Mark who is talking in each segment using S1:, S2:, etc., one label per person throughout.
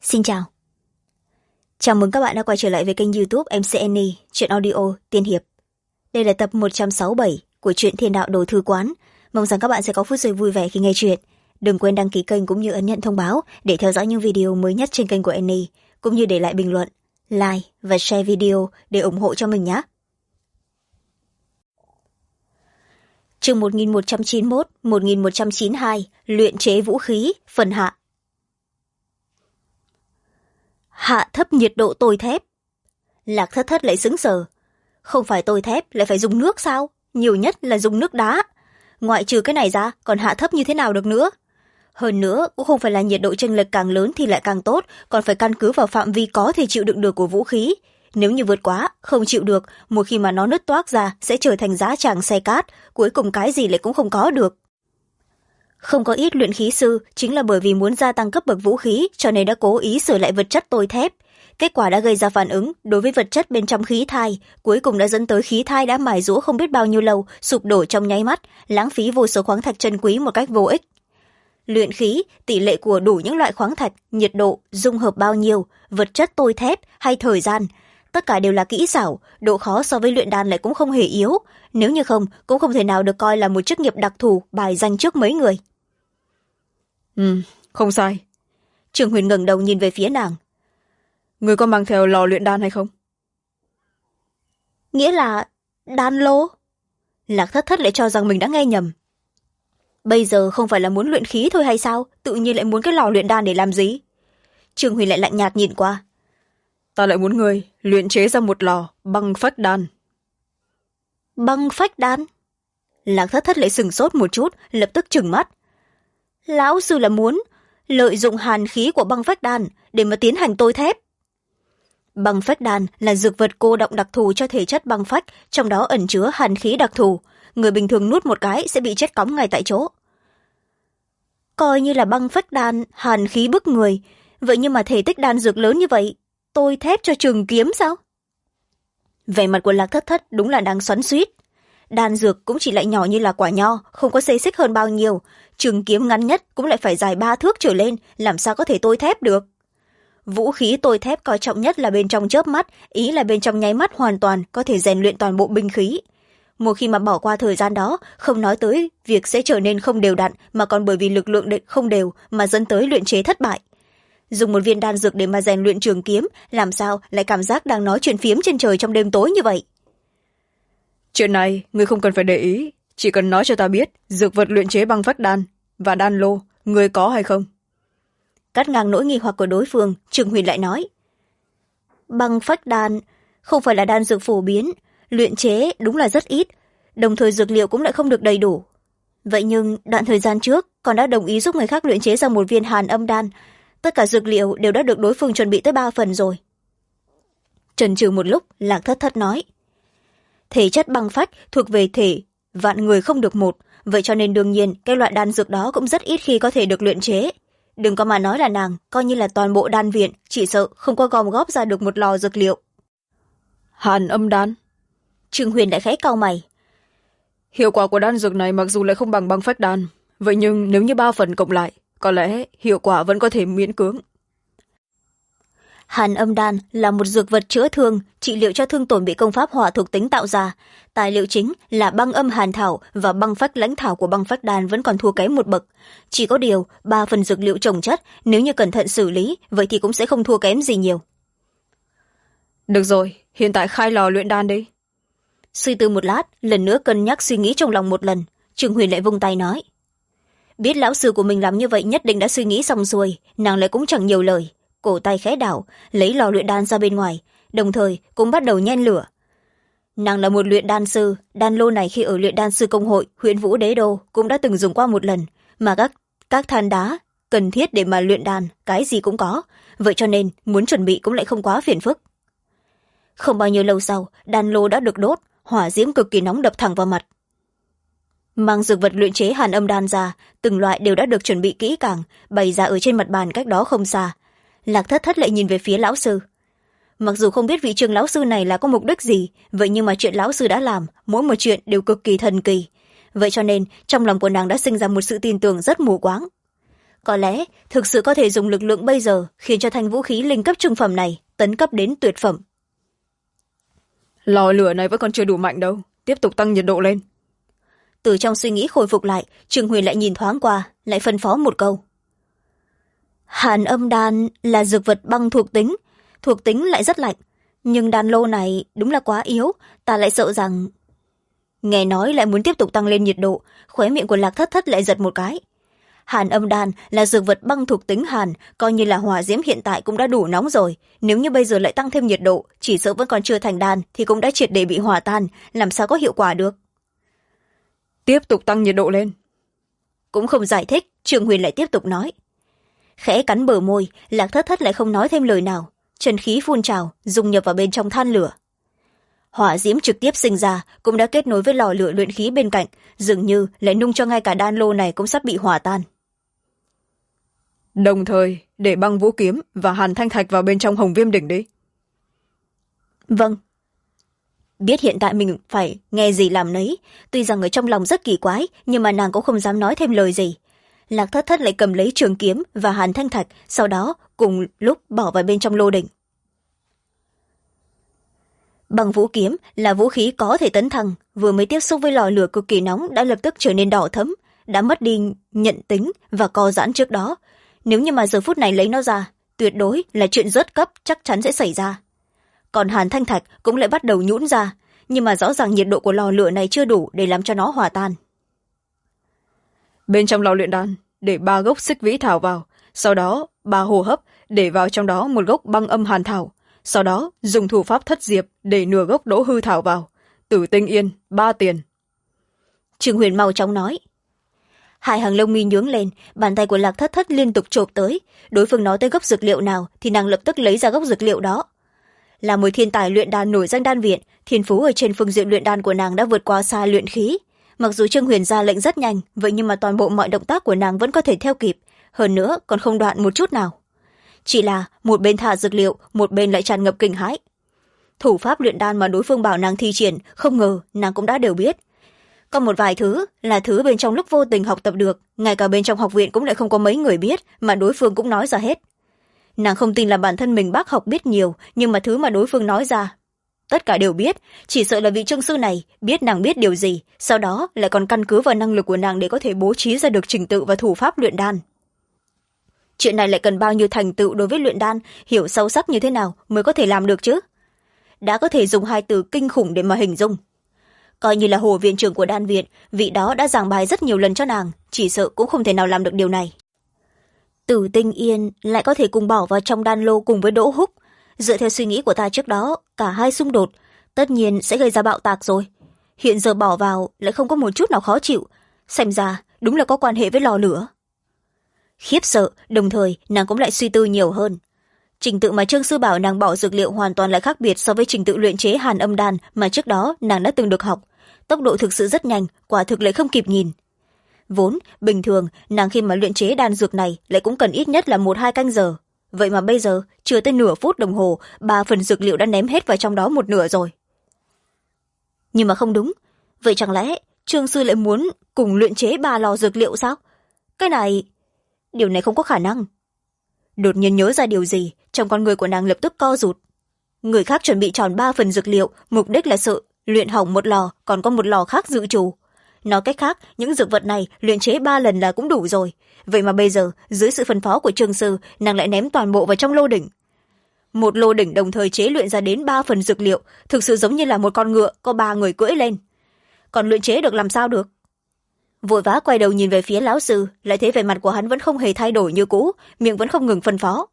S1: Xin chào. Chào mừng các bạn đã quay trở lại với kênh YouTube MC Annie, truyện audio tiên hiệp. Đây là tập 167 của truyện Thiên Đạo Đồ Thư Quán. Mong rằng các bạn sẽ có phút giây vui vẻ khi nghe truyện. Đừng quên đăng ký kênh cũng như ấn nhận thông báo để theo dõi những video mới nhất trên kênh của Annie, cũng như để lại bình luận, like và share video để ủng hộ cho mình nhé. Chương 1191, 1192, luyện chế vũ khí, phần hạ. Hạ thấp nhiệt độ tôi thép. Lạc Thất Thất lại sững sờ. Không phải tôi thép lại phải dùng nước sao? Nhiều nhất là dùng nước đá. Ngoại trừ cái này ra còn hạ thấp như thế nào được nữa? Hơn nữa cũng không phải là nhiệt độ chênh lệch càng lớn thì lại càng tốt, còn phải căn cứ vào phạm vi có thể chịu đựng được của vũ khí. Nếu như vượt quá, không chịu được, một khi mà nó nứt toác ra sẽ trở thành giá tràng xe cát, cuối cùng cái gì lại cũng không có được. Không có ít luyện khí sư chính là bởi vì muốn gia tăng cấp bậc vũ khí cho nên đã cố ý sửa lại vật chất tôi thép. Kết quả đã gây ra phản ứng đối với vật chất bên trong khí thai, cuối cùng đã dẫn tới khí thai đã mài rũa không biết bao nhiêu lâu, sụp đổ trong nháy mắt, lãng phí vô số khoáng thạch chân quý một cách vô ích. Luyện khí, tỷ lệ của đủ những loại khoáng thạch, nhiệt độ, dung hợp bao nhiêu, vật chất tôi thép hay thời gian, tất cả đều là kỹ xảo, độ khó so với luyện đan lại cũng không hề yếu, nếu như không cũng không thể nào được coi là một chức nghiệp đặc thù bài danh trước mấy người.
S2: Không sai.
S1: Trường Huyền ngẩng đầu nhìn về phía nàng.
S2: Người có mang theo lò luyện đan hay không?
S1: Nghĩa là đan lô? Lạc Thất Thất lại cho rằng mình đã nghe nhầm. Bây giờ không phải là muốn luyện khí thôi hay sao? Tự nhiên lại muốn cái lò luyện đan để làm gì? Trường Huyền lại lạnh nhạt nhìn qua.
S2: Ta lại muốn người luyện chế ra một lò băng phách đan.
S1: Băng phách đan? Lạc Thất Thất lại sửng sốt một chút, lập tức trừng mắt. Lão sư là muốn lợi dụng hàn khí của băng phách đan để mà tiến hành tôi thép. Băng phách đan là dược vật cô đọng đặc thù cho thể chất băng phách, trong đó ẩn chứa hàn khí đặc thù. Người bình thường nuốt một cái sẽ bị chết cóng ngay tại chỗ. Coi như là băng phách đan, hàn khí bức người. Vậy nhưng mà thể tích đan dược lớn như vậy, tôi thép cho trường kiếm sao? Vẻ mặt của Lạc Thất Thất đúng là đang xoắn xuýt. Đan dược cũng chỉ lại nhỏ như là quả nho, không có xê xích hơn bao nhiêu. Trường kiếm ngắn nhất cũng lại phải dài 3 thước trở lên, làm sao có thể tôi thép được? Vũ khí tôi thép coi trọng nhất là bên trong chớp mắt, ý là bên trong nháy mắt hoàn toàn có thể rèn luyện toàn bộ binh khí. Một khi mà bỏ qua thời gian đó, không nói tới việc sẽ trở nên không đều đặn, mà còn bởi vì lực lượng không đều mà dẫn tới luyện chế thất bại. Dùng một viên đan dược để mà rèn luyện trường kiếm, làm sao lại cảm giác đang nói chuyện phiếm trên trời trong đêm tối như vậy?
S2: Chuyện này người không cần phải để ý, chỉ cần nói cho ta biết dược vật luyện chế băng phách đan và đan lô người có hay không.
S1: Cắt ngang nỗi nghi hoặc của đối phương, Trường Huyền lại nói. Băng phách đan không phải là đan dược phổ biến, luyện chế đúng là rất ít, đồng thời dược liệu cũng lại không được đầy đủ. Vậy nhưng đoạn thời gian trước còn đã đồng ý giúp người khác luyện chế ra một viên hàn âm đan, tất cả dược liệu đều đã được đối phương chuẩn bị tới 3 phần rồi. Chần chừ một lúc, Lạc Thất Thất nói. Thể chất băng phách thuộc về thể vạn người không được một, vậy cho nên đương nhiên cái loại đan dược đó cũng rất ít khi có thể được luyện chế. Đừng có mà nói là nàng, coi như là toàn bộ đan viện, chỉ sợ không có gom góp ra được một lò dược liệu.
S2: Hàn âm đan?
S1: Trương Huyền đã khẽ cau mày.
S2: Hiệu quả của đan dược này mặc dù lại không bằng băng phách đan, vậy nhưng nếu như 3 phần cộng lại, có lẽ hiệu quả vẫn có thể miễn cưỡng.
S1: Hàn âm đan là một dược vật chữa thương, trị liệu cho thương tổn bị công pháp hỏa thuộc tính tạo ra. Tài liệu chính là băng âm hàn thảo và băng phách lãnh thảo của băng phách đan vẫn còn thua kém một bậc. Chỉ có điều 3 phần dược liệu chồng chất, nếu như cẩn thận xử lý, vậy thì cũng sẽ không thua kém gì nhiều.
S2: Được rồi, hiện tại khai lò luyện đan đi.
S1: Suy tư một lát, lần nữa cân nhắc suy nghĩ trong lòng một lần, Trường Huyền lại vung tay nói. Biết lão sư của mình làm như vậy nhất định đã suy nghĩ xong xuôi, nàng lại cũng chẳng nhiều lời. Cổ tay khẽ đảo, lấy lò luyện đan ra bên ngoài, đồng thời cũng bắt đầu nhen lửa. Nàng là một luyện đan sư, đan lô này khi ở luyện đan sư công hội huyện Vũ Đế Đô cũng đã từng dùng qua một lần, mà các than đá cần thiết để mà luyện đan cái gì cũng có, vậy cho nên muốn chuẩn bị cũng lại không quá phiền phức. Không bao nhiêu lâu sau, đan lô đã được đốt, hỏa diễm cực kỳ nóng đập thẳng vào mặt. Mang dược vật luyện chế hàn âm đan ra, từng loại đều đã được chuẩn bị kỹ càng, bày ra ở trên mặt bàn cách đó không xa. Lạc Thất Thất lại nhìn về phía lão sư. Mặc dù không biết vị Trường lão sư này là có mục đích gì, vậy nhưng mà chuyện lão sư đã làm, mỗi một chuyện đều cực kỳ thần kỳ. Vậy cho nên trong lòng của nàng đã sinh ra một sự tin tưởng rất mù quáng. Có lẽ thực sự có thể dùng lực lượng bây giờ khiến cho thanh vũ khí linh cấp trung phẩm này tấn cấp đến tuyệt phẩm.
S2: Lò lửa này vẫn còn chưa đủ mạnh đâu, tiếp tục tăng nhiệt độ lên.
S1: Từ trong suy nghĩ khôi phục lại, Trương Huyền lại nhìn thoáng qua, lại phân phó một câu. Hàn âm đan là dược vật băng thuộc tính lại rất lạnh, nhưng đan lô này đúng là quá yếu, ta lại sợ rằng... Nghe nói lại muốn tiếp tục tăng lên nhiệt độ, khóe miệng của Lạc Thất Thất lại giật một cái. Hàn âm đan là dược vật băng thuộc tính hàn, coi như là hỏa diễm hiện tại cũng đã đủ nóng rồi, nếu như bây giờ lại tăng thêm nhiệt độ, chỉ sợ vẫn còn chưa thành đan thì cũng đã triệt để bị hòa tan, làm sao có hiệu quả được.
S2: Tiếp tục tăng nhiệt độ lên.
S1: Cũng không giải thích, Trương Huyền lại tiếp tục nói. Khẽ cắn bờ môi, Lạc Thất Thất lại không nói thêm lời nào, chân khí phun trào dung nhập vào bên trong than lửa. Hỏa diễm trực tiếp sinh ra cũng đã kết nối với lò lửa luyện khí bên cạnh, dường như lại nung cho ngay cả đan lô này cũng sắp bị hòa tan.
S2: Đồng thời để băng vũ kiếm và hàn thanh thạch vào bên trong hồng viêm đỉnh đi.
S1: Vâng. Biết hiện tại mình phải nghe gì làm nấy, tuy rằng ở trong lòng rất kỳ quái, nhưng mà nàng cũng không dám nói thêm lời gì. Lạc Thất Thất lại cầm lấy trường kiếm và hàn thanh thạch, sau đó cùng lúc bỏ vào bên trong lô đỉnh. Băng vũ kiếm là vũ khí có thể tấn thăng, vừa mới tiếp xúc với lò lửa cực kỳ nóng đã lập tức trở nên đỏ thẫm, đã mất đi nhận tính và co giãn trước đó. Nếu như mà giờ phút này lấy nó ra, tuyệt đối là chuyện rớt cấp chắc chắn sẽ xảy ra. Còn hàn thanh thạch cũng lại bắt đầu nhũn ra, nhưng mà rõ ràng nhiệt độ của lò lửa này chưa đủ để làm cho nó hòa tan.
S2: Bên trong lò luyện đan để 3 gốc xích vĩ thảo vào, sau đó 3 hô hấp để vào trong đó một gốc băng âm hàn thảo, sau đó dùng thủ pháp thất diệp để nửa gốc đỗ hư thảo vào, tử tinh yên 3 tiền.
S1: Trương Huyền mau chóng nói. Hai hàng lông mi nhướng lên, bàn tay của Lạc Thất Thất liên tục chộp tới, đối phương nói tới gốc dược liệu nào thì nàng lập tức lấy ra gốc dược liệu đó. Là một thiên tài luyện đan nổi danh đan viện, thiên phú ở trên phương diện luyện đan của nàng đã vượt qua xa luyện khí. Mặc dù Trương Huyền ra lệnh rất nhanh, vậy nhưng mà toàn bộ mọi động tác của nàng vẫn có thể theo kịp, hơn nữa còn không đoạn một chút nào. Chỉ là một bên thả dược liệu, một bên lại tràn ngập kinh hãi. Thủ pháp luyện đan mà đối phương bảo nàng thi triển, không ngờ nàng cũng đã đều biết. Còn một vài thứ là thứ bên trong lúc vô tình học tập được, ngay cả bên trong học viện cũng lại không có mấy người biết, mà đối phương cũng nói ra hết. Nàng không tin là bản thân mình bác học biết nhiều, nhưng mà thứ mà đối phương nói ra tất cả đều biết, chỉ sợ là vị trương sư này biết nàng biết điều gì, sau đó lại còn căn cứ vào năng lực của nàng để có thể bố trí ra được trình tự và thủ pháp luyện đan. Chuyện này lại cần bao nhiêu thành tựu đối với luyện đan, hiểu sâu sắc như thế nào mới có thể làm được chứ. Đã có thể dùng 2 từ kinh khủng để mà hình dung. Coi như là Hồ viện trưởng của đan viện, vị đó đã giảng bài rất nhiều lần cho nàng, chỉ sợ cũng không thể nào làm được điều này. Tử tinh yên lại có thể cùng bỏ vào trong đan lô cùng với Đỗ Húc. Dựa theo suy nghĩ của ta trước đó, cả hai xung đột tất nhiên sẽ gây ra bạo tạc rồi. Hiện giờ bỏ vào lại không có một chút nào khó chịu, xem ra đúng là có quan hệ với lò lửa. Khiếp sợ, đồng thời nàng cũng lại suy tư nhiều hơn. Trình tự mà Trương sư bảo nàng bỏ dược liệu hoàn toàn là khác biệt so với trình tự luyện chế hàn âm đan mà trước đó nàng đã từng được học. Tốc độ thực sự rất nhanh, quả thực lại không kịp nhìn. Vốn bình thường nàng khi mà luyện chế đan dược này lại cũng cần ít nhất là 1-2 canh giờ, vậy mà bây giờ chưa tới nửa phút đồng hồ 3 phần dược liệu đã ném hết vào trong đó 1/2 rồi. Nhưng mà không đúng, vậy chẳng lẽ Trương sư lại muốn cùng luyện chế 3 lò dược liệu sao? Điều này không có khả năng. Đột nhiên nhớ ra điều gì, trong con người của nàng lập tức co rụt. Người khác chuẩn bị tròn 3 phần dược liệu, mục đích là sợ luyện hỏng một lò, còn có một lò khác dự trù. Nói cách khác, những dược vật này luyện chế 3 lần là cũng đủ rồi. Vậy mà bây giờ, dưới sự phân phó của Trương sư, nàng lại ném toàn bộ vào trong lô đỉnh. Một lô đỉnh đồng thời chế luyện ra đến 3 phần dược liệu, thực sự giống như là một con ngựa có 3 người cưỡi lên. Còn luyện chế được làm sao được? Vội vã quay đầu nhìn về phía lão sư, lại thấy vẻ mặt của hắn vẫn không hề thay đổi như cũ, miệng vẫn không ngừng phân phó.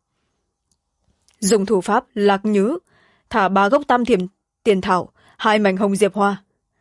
S2: Dùng thủ pháp lạc nhứ, thả 3 gốc tam thiểm tiền thảo, 2 mảnh hồng diệp hoa.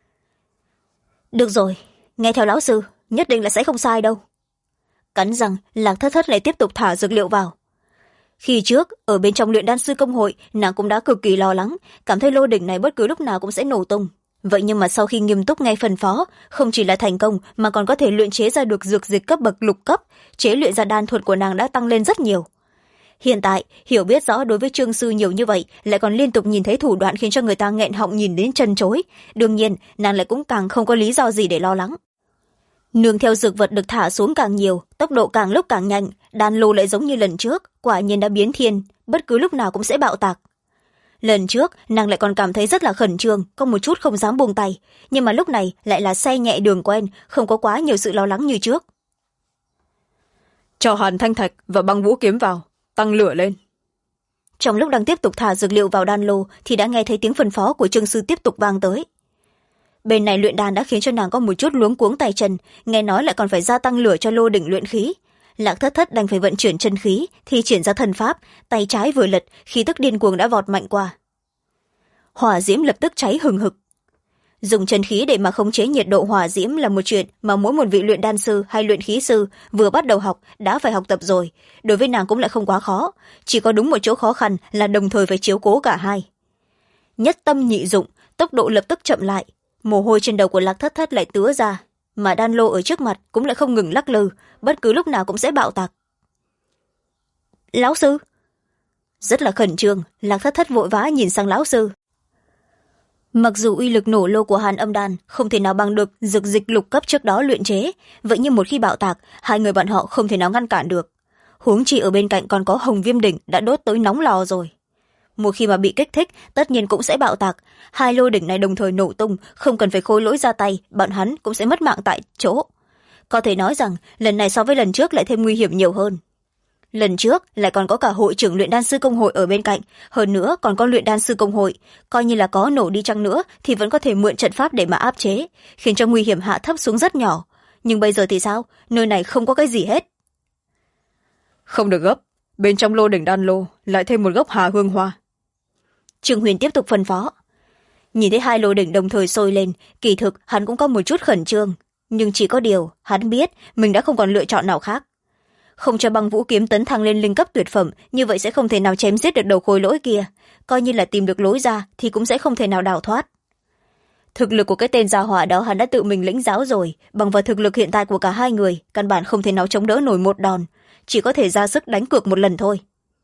S1: Được rồi, nghe theo lão sư, nhất định là sẽ không sai đâu. Cắn răng, Lạc Thất Thất lại tiếp tục thả dược liệu vào. Khi trước, ở bên trong luyện đan sư công hội, nàng cũng đã cực kỳ lo lắng, cảm thấy lô đỉnh này bất cứ lúc nào cũng sẽ nổ tung. Vậy nhưng mà sau khi nghiêm túc nghe phân phó, không chỉ là thành công mà còn có thể luyện chế ra được dược dịch cấp bậc lục cấp, chế luyện ra đan thuật của nàng đã tăng lên rất nhiều. Hiện tại, hiểu biết rõ đối với Trương sư nhiều như vậy, lại còn liên tục nhìn thấy thủ đoạn khiến cho người ta nghẹn họng nhìn đến chân chối. Đương nhiên, nàng lại cũng càng không có lý do gì để lo lắng. Nương theo dược vật được thả xuống càng nhiều, tốc độ càng lúc càng nhanh, đan lô lại giống như lần trước, quả nhiên đã biến thiên, bất cứ lúc nào cũng sẽ bạo tạc. Lần trước nàng lại còn cảm thấy rất là khẩn trương, có một chút không dám buông tay, nhưng mà lúc này lại là xe nhẹ đường quen, không có quá nhiều sự lo lắng như trước.
S2: Cho hàn thanh thạch và băng vũ kiếm vào, tăng lửa lên.
S1: Trong lúc đang tiếp tục thả dược liệu vào đan lô thì đã nghe thấy tiếng phân phó của Trương sư tiếp tục vang tới. Bên này luyện đan đã khiến cho nàng có một chút luống cuống tay chân, nghe nói lại còn phải gia tăng lửa cho lô đỉnh luyện khí. Lạc thất thất đành phải vận chuyển chân khí, thi triển ra thần pháp, tay trái vừa lật, khí tức điên cuồng đã vọt mạnh qua. Hỏa diễm lập tức cháy hừng hực. Dùng chân khí để mà khống chế nhiệt độ hỏa diễm là một chuyện mà mỗi một vị luyện đan sư hay luyện khí sư vừa bắt đầu học đã phải học tập rồi. Đối với nàng cũng lại không quá khó, chỉ có đúng một chỗ khó khăn là đồng thời phải chiếu cố cả hai. Nhất tâm nhị dụng, tốc độ lập tức chậm lại, mồ hôi trên đầu của Lạc thất thất lại tứa ra, mà đan lô ở trước mặt cũng lại không ngừng lắc lư, bất cứ lúc nào cũng sẽ bạo tạc. Lão sư! Rất là khẩn trương, Lạc thất thất vội vã nhìn sang lão sư. Mặc dù uy lực nổ lô của hàn âm đan không thể nào bằng được dược dịch lục cấp trước đó luyện chế, vậy nhưng một khi bạo tạc, hai người bọn họ không thể nào ngăn cản được. Huống chi ở bên cạnh còn có hồng viêm đỉnh đã đốt tới nóng lò rồi. Một khi mà bị kích thích, tất nhiên cũng sẽ bạo tạc. Hai lô đỉnh này đồng thời nổ tung, không cần phải khôi lỗi ra tay, bọn hắn cũng sẽ mất mạng tại chỗ. Có thể nói rằng, lần này so với lần trước lại thêm nguy hiểm nhiều hơn. Lần trước lại còn có cả hội trưởng luyện đan sư công hội ở bên cạnh, hơn nữa còn có luyện đan sư công hội, coi như là có nổ đi chăng nữa thì vẫn có thể mượn trận pháp để mà áp chế, khiến cho nguy hiểm hạ thấp xuống rất nhỏ. Nhưng bây giờ thì sao? Nơi này không có cái gì hết.
S2: Không được gấp, bên trong lô đỉnh đan lô lại thêm một gốc hà hương hoa.
S1: Trương Huyền tiếp tục phân phó. Nhìn thấy hai lô đỉnh đồng thời sôi lên, kỳ thực hắn cũng có một chút khẩn trương, nhưng chỉ có điều hắn biết mình đã không còn lựa chọn nào khác. Không cho băng vũ kiếm tấn thăng lên linh cấp tuyệt phẩm, như vậy sẽ không thể nào chém giết được đầu khối lỗi kia, coi như là tìm được lối ra thì cũng sẽ không thể nào đào thoát. Thực lực của cái tên gia hỏa đó hắn đã tự mình lĩnh giáo rồi, bằng vào thực lực hiện tại của cả hai người, căn bản không thể nào chống đỡ nổi một đòn, chỉ có thể ra sức đánh cược một lần thôi.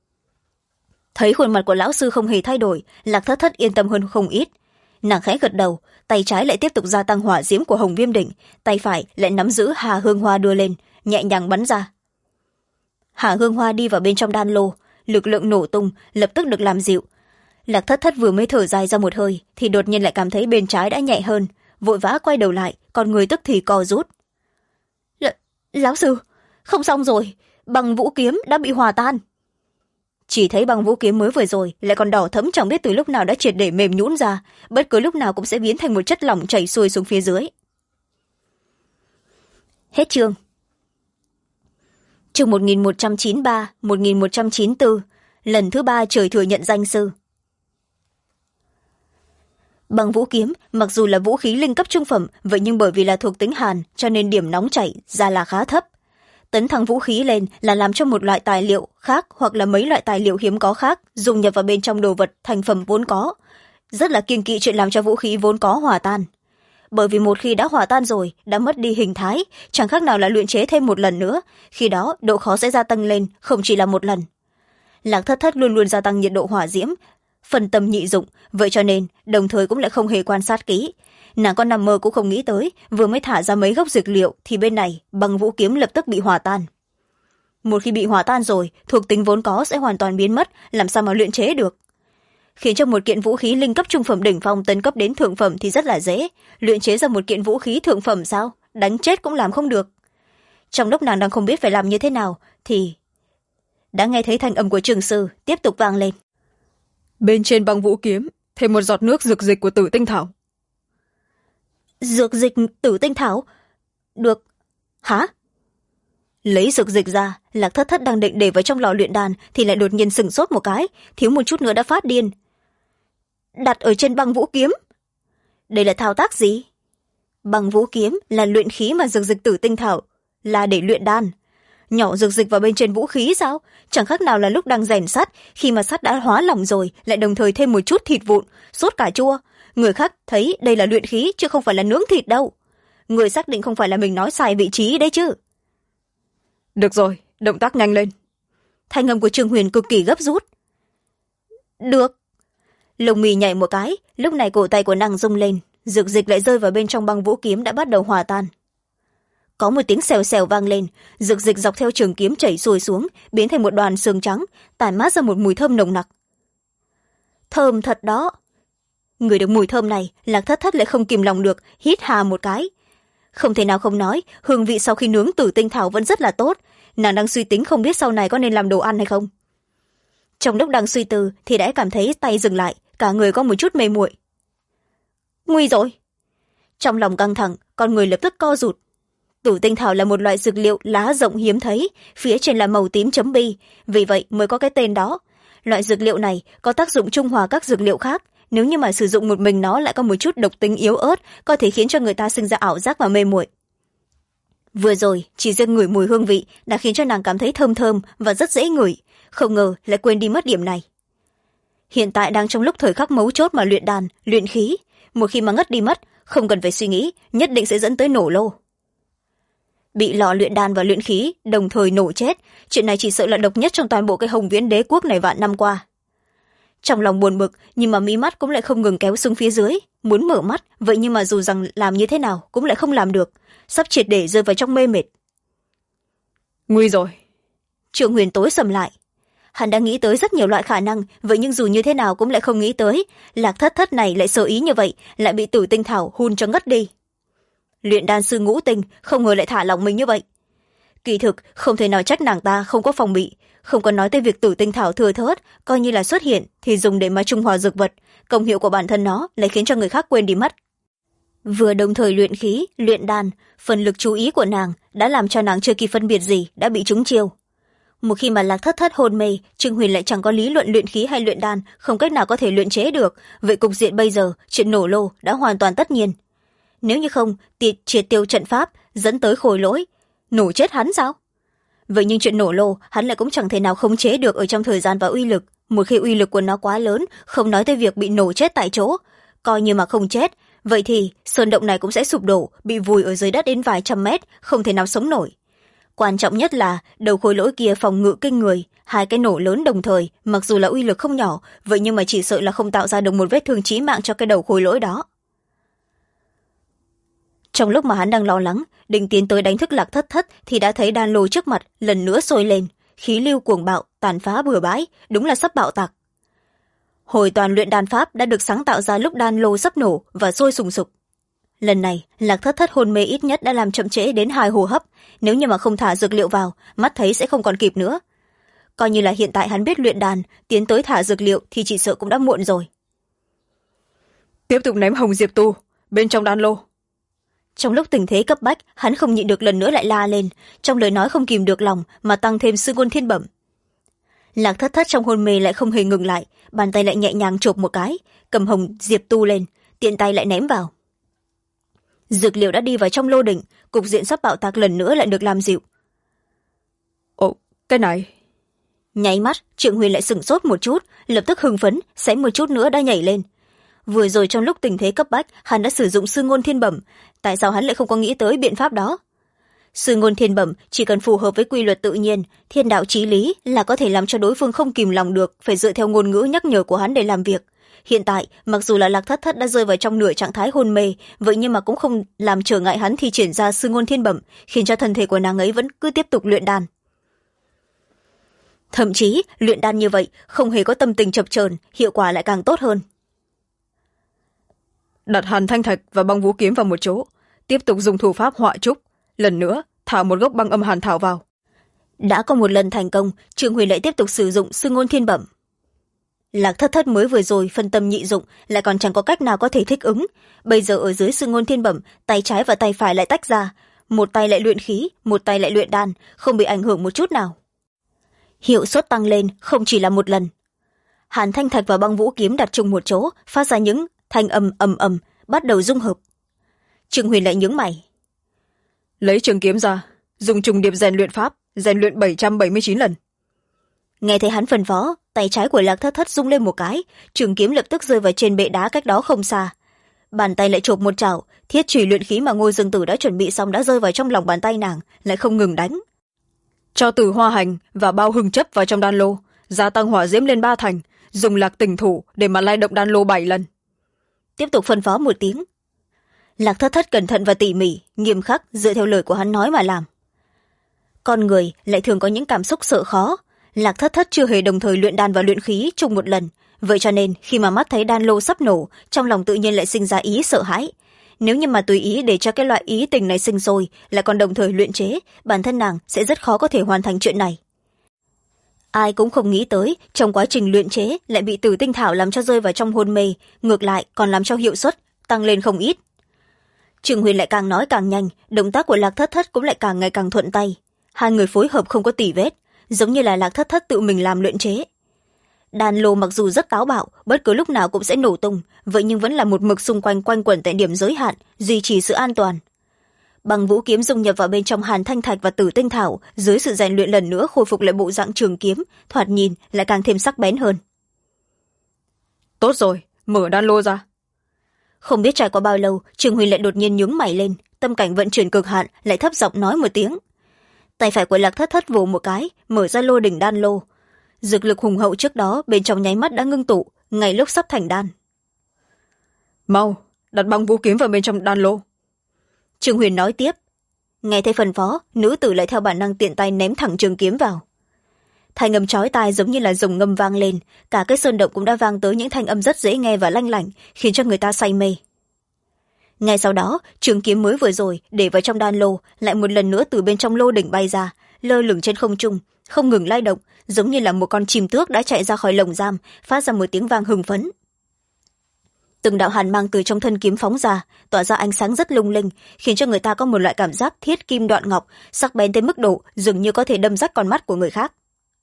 S1: Thấy khuôn mặt của lão sư không hề thay đổi, Lạc thất thất yên tâm hơn không ít. Nàng khẽ gật đầu, tay trái lại tiếp tục gia tăng hỏa diễm của hồng viêm đỉnh, tay phải lại nắm giữ hà hương hoa đưa lên, nhẹ nhàng bắn ra. Hà hương hoa đi vào bên trong đan lô, lực lượng nổ tung lập tức được làm dịu. Lạc thất thất vừa mới thở dài ra một hơi thì đột nhiên lại cảm thấy bên trái đã nhẹ hơn, vội vã quay đầu lại, còn người tức thì co rút. Lão sư, không xong rồi, băng vũ kiếm đã bị hòa tan. Chỉ thấy băng vũ kiếm mới vừa rồi lại còn đỏ thẫm, chẳng biết từ lúc nào đã triệt để mềm nhũn ra, bất cứ lúc nào cũng sẽ biến thành một chất lỏng chảy xuôi xuống phía dưới. Hết chương. Chương 1193, 1194, lần thứ 3 trời thừa nhận danh sư. Băng vũ kiếm mặc dù là vũ khí linh cấp trung phẩm, vậy nhưng bởi vì là thuộc tính hàn cho nên điểm nóng chảy ra là khá thấp. Tấn thăng vũ khí lên là làm cho một loại tài liệu khác hoặc là mấy loại tài liệu hiếm có khác dùng nhập vào bên trong đồ vật thành phẩm vốn có, rất là kiêng kỵ chuyện làm cho vũ khí vốn có hòa tan. Bởi vì một khi đã hòa tan rồi, đã mất đi hình thái, chẳng khác nào là luyện chế thêm một lần nữa, khi đó độ khó sẽ gia tăng lên, không chỉ là một lần. Lạc thất thất luôn luôn gia tăng nhiệt độ hỏa diễm, phần tâm nhị dụng, vậy cho nên đồng thời cũng lại không hề quan sát kỹ. Nàng con nằm mơ cũng không nghĩ tới, vừa mới thả ra mấy gốc dược liệu thì bên này băng vũ kiếm lập tức bị hòa tan. Một khi bị hòa tan rồi, thuộc tính vốn có sẽ hoàn toàn biến mất, làm sao mà luyện chế được. Khiến cho một kiện vũ khí linh cấp trung phẩm đỉnh phong tấn cấp đến thượng phẩm thì rất là dễ, luyện chế ra một kiện vũ khí thượng phẩm sao, đánh chết cũng làm không được. Trong lúc nàng đang không biết phải làm như thế nào thì đã nghe thấy thanh âm của trường sư tiếp tục vang lên.
S2: Bên trên băng vũ kiếm thêm một giọt nước dược dịch của tử tinh thảo.
S1: Dược dịch tử tinh thảo? Được. Hả? Lấy dược dịch ra, Lạc thất thất đang định để vào trong lò luyện đan thì lại đột nhiên sửng sốt một cái, thiếu một chút nữa đã phát điên. Đặt ở trên băng vũ kiếm? Đây là thao tác gì? Băng vũ kiếm là luyện khí mà dược dịch tử tinh thảo là để luyện đan. Nhỏ dược dịch vào bên trên vũ khí sao? Chẳng khác nào là lúc đang rèn sắt, khi mà sắt đã hóa lỏng rồi lại đồng thời thêm một chút thịt vụn, sốt cà chua. Người khác thấy đây là luyện khí chứ không phải là nướng thịt đâu. Người xác định không phải là mình nói sai vị trí đấy chứ.
S2: Được rồi, động tác nhanh lên.
S1: Thanh âm của Trương Huyền cực kỳ gấp rút. Được. Lồng mì nhảy một cái, lúc này cổ tay của nàng rung lên, dược dịch lại rơi vào bên trong băng vũ kiếm đã bắt đầu hòa tan. có một tiếng xèo xèo vang lên, dược dịch dọc theo trường kiếm chảy xuôi xuống, biến thành một đoàn xương trắng, tản mát ra một mùi thơm nồng nặc. Thơm thật đó. Người được mùi thơm này, Lạc Thất Thất lại không kìm lòng được, hít hà một cái. Không thể nào không nói, hương vị sau khi nướng tử tinh thảo vẫn rất là tốt. Nàng đang suy tính không biết sau này có nên làm đồ ăn hay không. Trong lúc đang suy tư thì đã cảm thấy tay dừng lại, cả người có một chút mê muội. Nguy rồi. Trong lòng căng thẳng, con người lập tức co rụt. Tử tinh thảo là một loại dược liệu lá rộng hiếm thấy, phía trên là màu tím chấm bi, vì vậy mới có cái tên đó. Loại dược liệu này có tác dụng trung hòa các dược liệu khác, nếu như mà sử dụng một mình nó lại có một chút độc tính yếu ớt, có thể khiến cho người ta sinh ra ảo giác và mê muội. Vừa rồi, chỉ riêng ngửi mùi hương vị đã khiến cho nàng cảm thấy thơm thơm và rất dễ ngửi, không ngờ lại quên đi mất điểm này. Hiện tại đang trong lúc thời khắc mấu chốt mà luyện đàn, luyện khí, một khi mà ngất đi mất, không cần phải suy nghĩ, nhất định sẽ dẫn tới nổ lô. Bị lò luyện đàn và luyện khí đồng thời nổ chết, chuyện này chỉ sợ là độc nhất trong toàn bộ cái Hồng Viễn đế quốc này vạn năm qua. Trong lòng buồn bực, nhưng mà mí mắt cũng lại không ngừng kéo xuống phía dưới, muốn mở mắt, vậy nhưng mà dù rằng làm như thế nào cũng lại không làm được, sắp triệt để rơi vào trong mê mệt.
S2: Nguy rồi.
S1: Trương Huyền tối sầm lại. Hắn đã nghĩ tới rất nhiều loại khả năng, vậy nhưng dù như thế nào cũng lại không nghĩ tới, Lạc Thất Thất này lại sơ ý như vậy, lại bị tử tinh thảo hun cho ngất đi. Luyện đan sư ngũ tinh, không ngờ lại thả lòng mình như vậy. Kỳ thực, không thể nào trách nàng ta không có phòng bị, không còn nói tới việc tử tinh thảo thừa thớt, coi như là xuất hiện thì dùng để mà trung hòa dược vật, công hiệu của bản thân nó lại khiến cho người khác quên đi mất. Vừa đồng thời luyện khí, luyện đan, phần lực chú ý của nàng đã làm cho nàng chưa kịp phân biệt gì đã bị trúng chiêu. Một khi mà Lạc Thất Thất hôn mê, Trương Huyền lại chẳng có lý luận luyện khí hay luyện đan, không cách nào có thể luyện chế được, vậy cục diện bây giờ, chuyện nổ lô đã hoàn toàn tất nhiên. Nếu như không, triệt tiêu trận pháp, dẫn tới khôi lỗi, nổ chết hắn sao? Vậy nhưng chuyện nổ lô, hắn lại cũng chẳng thể nào khống chế được ở trong thời gian và uy lực. Một khi uy lực của nó quá lớn, không nói tới việc bị nổ chết tại chỗ, coi như mà không chết, vậy thì sơn động này cũng sẽ sụp đổ, bị vùi ở dưới đất đến vài trăm mét, không thể nào sống nổi. Quan trọng nhất là đầu khối lỗi kia phòng ngự kinh người, hai cái nổ lớn đồng thời, mặc dù là uy lực không nhỏ, vậy nhưng mà chỉ sợ là không tạo ra được một vết thương chí mạng cho cái đầu khối lỗi đó. Trong lúc mà hắn đang lo lắng, định tiến tới đánh thức Lạc Thất Thất thì đã thấy đan lô trước mặt lần nữa sôi lên, khí lưu cuồng bạo, tàn phá bừa bãi, đúng là sắp bạo tạc. Hồi toàn luyện đan pháp đã được sáng tạo ra lúc đan lô sắp nổ và sôi sùng sục. Lần này, Lạc Thất Thất hôn mê ít nhất đã làm chậm trễ đến 2 hô hấp, nếu như mà không thả dược liệu vào, mắt thấy sẽ không còn kịp nữa. Coi như là hiện tại hắn biết luyện đàn, tiến tới thả dược liệu thì chỉ sợ cũng đã muộn rồi.
S2: Tiếp tục ném hồng diệp tu bên trong đan lô.
S1: Trong lúc tình thế cấp bách, hắn không nhịn được lần nữa lại la lên, trong lời nói không kìm được lòng mà tăng thêm sư ngôn thiên bẩm. Lạc Thất Thất trong hôn mê lại không hề ngừng lại, bàn tay lại nhẹ nhàng chộp một cái, cầm hồng diệp tu lên, tiện tay lại ném vào. Dược liệu đã đi vào trong lô đỉnh, cục diện sắp bạo tạc lần nữa lại được làm dịu.
S2: Ồ, cái này.
S1: Nháy mắt, Trượng Huyền lại sửng sốt một chút, lập tức hưng phấn, xé một chút nữa đã nhảy lên. Vừa rồi trong lúc tình thế cấp bách, hắn đã sử dụng sư ngôn thiên bẩm, tại sao hắn lại không có nghĩ tới biện pháp đó? Sư ngôn thiên bẩm chỉ cần phù hợp với quy luật tự nhiên, thiên đạo chí lý là có thể làm cho đối phương không kìm lòng được, phải dựa theo ngôn ngữ nhắc nhở của hắn để làm việc. Hiện tại, mặc dù là Lạc Thất Thất đã rơi vào trong nửa trạng thái hôn mê, vậy nhưng mà cũng không làm trở ngại hắn thi triển ra sư ngôn thiên bẩm, khiến cho thân thể của nàng ấy vẫn cứ tiếp tục luyện đàn. Thậm chí, luyện đan như vậy, không hề có tâm tình chập chờn, hiệu quả lại càng tốt hơn.
S2: Đặt hàn thanh thạch và băng vũ kiếm vào một chỗ, tiếp tục dùng thủ pháp họa trúc, lần nữa thả một gốc băng âm hàn thảo vào.
S1: Đã có một lần thành công, Trương Huyền lại tiếp tục sử dụng sư ngôn thiên bẩm. Lạc Thất Thất mới vừa rồi phân tâm nhị dụng, lại còn chẳng có cách nào có thể thích ứng. Bây giờ ở dưới sư ngôn thiên bẩm, tay trái và tay phải lại tách ra, một tay lại luyện khí, một tay lại luyện đan, không bị ảnh hưởng một chút nào. Hiệu suất tăng lên không chỉ là một lần. Hàn thanh thạch và băng vũ kiếm đặt chung một chỗ, phát ra những thanh âm ầm ầm, bắt đầu dung hợp. Trương Huyền lại nhướng mày.
S2: Lấy trường kiếm ra, dùng trùng điệp rèn luyện pháp, rèn luyện 779 lần.
S1: Nghe thấy hắn phân phó, tay trái của Lạc Thất Thất rung lên một cái, trường kiếm lập tức rơi vào trên bệ đá cách đó không xa. Bàn tay lại chộp một chảo, thiết chùy luyện khí mà Ngô Dương Tử đã chuẩn bị xong đã rơi vào trong lòng bàn tay nàng, lại không ngừng đánh.
S2: Cho tử hoa hành và bao hừng chấp vào trong đan lô, gia tăng hỏa diễm lên 3 thành, dùng lạc tình thủ để mà lay động đan lô 7 lần.
S1: Tiếp tục phân phó một tiếng. Lạc Thất Thất cẩn thận và tỉ mỉ, nghiêm khắc dựa theo lời của hắn nói mà làm. Con người lại thường có những cảm xúc sợ khó. Lạc Thất Thất chưa hề đồng thời luyện đan và luyện khí chung một lần, vậy cho nên khi mà mắt thấy đan lô sắp nổ, trong lòng tự nhiên lại sinh ra ý sợ hãi. Nếu như mà tùy ý để cho cái loại ý tình này sinh sôi, lại còn đồng thời luyện chế, bản thân nàng sẽ rất khó có thể hoàn thành chuyện này. Ai cũng không nghĩ tới trong quá trình luyện chế lại bị Tử Tinh Thảo làm cho rơi vào trong hôn mê, ngược lại còn làm cho hiệu suất tăng lên không ít. Trường Huyền lại càng nói càng nhanh, động tác của Lạc Thất Thất cũng lại càng ngày càng thuận tay. Hai người phối hợp không có tỉ vết, giống như là Lạc Thất Thất tự mình làm luyện chế. Đan lô mặc dù rất táo bạo, bất cứ lúc nào cũng sẽ nổ tung, vậy nhưng vẫn là một mực xung quanh quanh quẩn tại điểm giới hạn, duy trì sự an toàn. Bằng vũ kiếm dung nhập vào bên trong Hàn Thanh Thạch và Tử Tinh Thảo, dưới sự rèn luyện lần nữa khôi phục lại bộ dạng trường kiếm, thoạt nhìn lại càng thêm sắc bén hơn.
S2: Tốt rồi, mở đan lô ra.
S1: Không biết trải qua bao lâu, Trường Huyền lại đột nhiên nhướng mày lên, tâm cảnh vận chuyển cực hạn, lại thấp giọng nói một tiếng. Tay phải của Lạc Thất Thất vồ một cái, mở ra lô đỉnh đan lô. Dược lực hùng hậu trước đó bên trong nháy mắt đã ngưng tụ, ngay lúc sắp thành đan.
S2: Mau, đặt băng vũ kiếm vào bên trong đan lô.
S1: Trường Huyền nói tiếp. Nghe thấy phân phó, nữ tử lại theo bản năng tiện tay ném thẳng trường kiếm vào. Thanh âm chói tai giống như là rồng ngâm vang lên, cả cái sơn động cũng đã vang tới những thanh âm rất dễ nghe và lanh lảnh, khiến cho người ta say mê. Ngay sau đó, trường kiếm mới vừa rồi để vào trong đan lô lại một lần nữa từ bên trong lô đỉnh bay ra, lơ lửng trên không trung, không ngừng lay động, giống như là một con chim tước đã chạy ra khỏi lồng giam, phát ra một tiếng vang hưng phấn. Từng đạo hàn mang từ trong thân kiếm phóng ra, tỏa ra ánh sáng rất lung linh, khiến cho người ta có một loại cảm giác thiết kim đoạn ngọc, sắc bén tới mức độ dường như có thể đâm rách con mắt của người khác.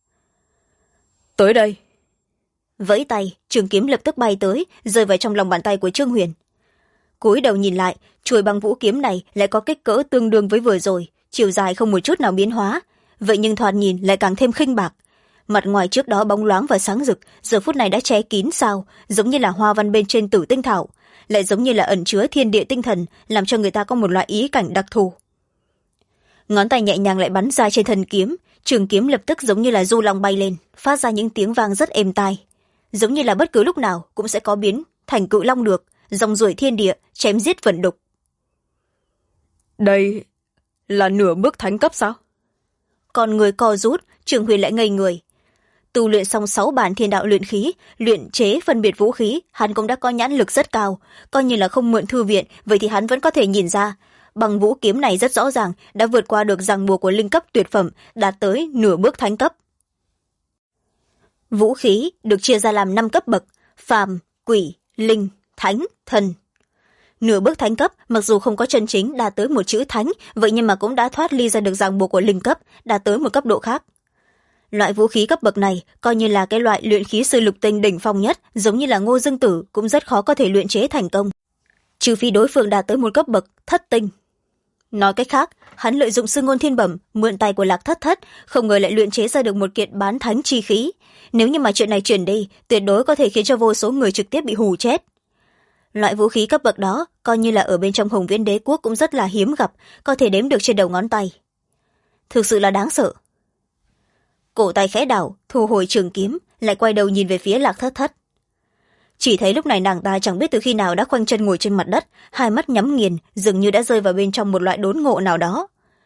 S2: Tới đây.
S1: Vẫy tay, trường kiếm lập tức bay tới, rơi vào trong lòng bàn tay của Trương Huyền. Cúi đầu nhìn lại, chuôi băng vũ kiếm này lại có kích cỡ tương đương với vừa rồi, chiều dài không một chút nào biến hóa, vậy nhưng thoạt nhìn lại càng thêm khinh bạc. Mặt ngoài trước đó bóng loáng và sáng rực, giờ phút này đã che kín sao, giống như là hoa văn bên trên Tử Tinh Thảo, lại giống như là ẩn chứa thiên địa tinh thần, làm cho người ta có một loại ý cảnh đặc thù. Ngón tay nhẹ nhàng lại bắn ra trên thân kiếm, trường kiếm lập tức giống như là du long bay lên, phát ra những tiếng vang rất êm tai, giống như là bất cứ lúc nào cũng sẽ có biến thành cự long được, dòng ruổi thiên địa, chém giết vẩn đục.
S2: Đây là nửa bước thánh cấp sao?
S1: Còn người co rút, Trường Huyền lại ngây người. Tu luyện xong 6 bản thiên đạo luyện khí, luyện chế phân biệt vũ khí, hắn cũng đã có nhãn lực rất cao, coi như là không mượn thư viện, vậy thì hắn vẫn có thể nhìn ra, bằng vũ kiếm này rất rõ ràng đã vượt qua được ràng buộc của linh cấp tuyệt phẩm, đạt tới nửa bước thánh cấp. Vũ khí được chia ra làm 5 cấp bậc: phàm, quỷ, linh, thánh, thần. Nửa bước thánh cấp mặc dù không có chân chính đạt tới một chữ thánh, vậy nhưng mà cũng đã thoát ly ra được ràng buộc của linh cấp, đạt tới một cấp độ khác. Loại vũ khí cấp bậc này coi như là cái loại luyện khí sư lục tinh đỉnh phong nhất, giống như là Ngô Dương Tử cũng rất khó có thể luyện chế thành công, trừ phi đối phương đạt tới một cấp bậc thất tinh. Nói cách khác, hắn lợi dụng sư ngôn thiên bẩm, mượn tay của Lạc Thất Thất, không ngờ lại luyện chế ra được một kiện bán thánh chi khí. Nếu như mà chuyện này truyền đi, tuyệt đối có thể khiến cho vô số người trực tiếp bị hù chết. Loại vũ khí cấp bậc đó coi như là ở bên trong Hồng Viễn Đế quốc cũng rất là hiếm gặp, có thể đếm được trên đầu ngón tay. Thực sự là đáng sợ. Cổ tay khẽ đảo, thu hồi trường kiếm, lại quay đầu nhìn về phía Lạc Thất Thất. Chỉ thấy lúc này nàng ta chẳng biết từ khi nào đã khoanh chân ngồi trên mặt đất, hai mắt nhắm nghiền, dường như đã rơi vào bên trong một loại đốn ngộ nào đó.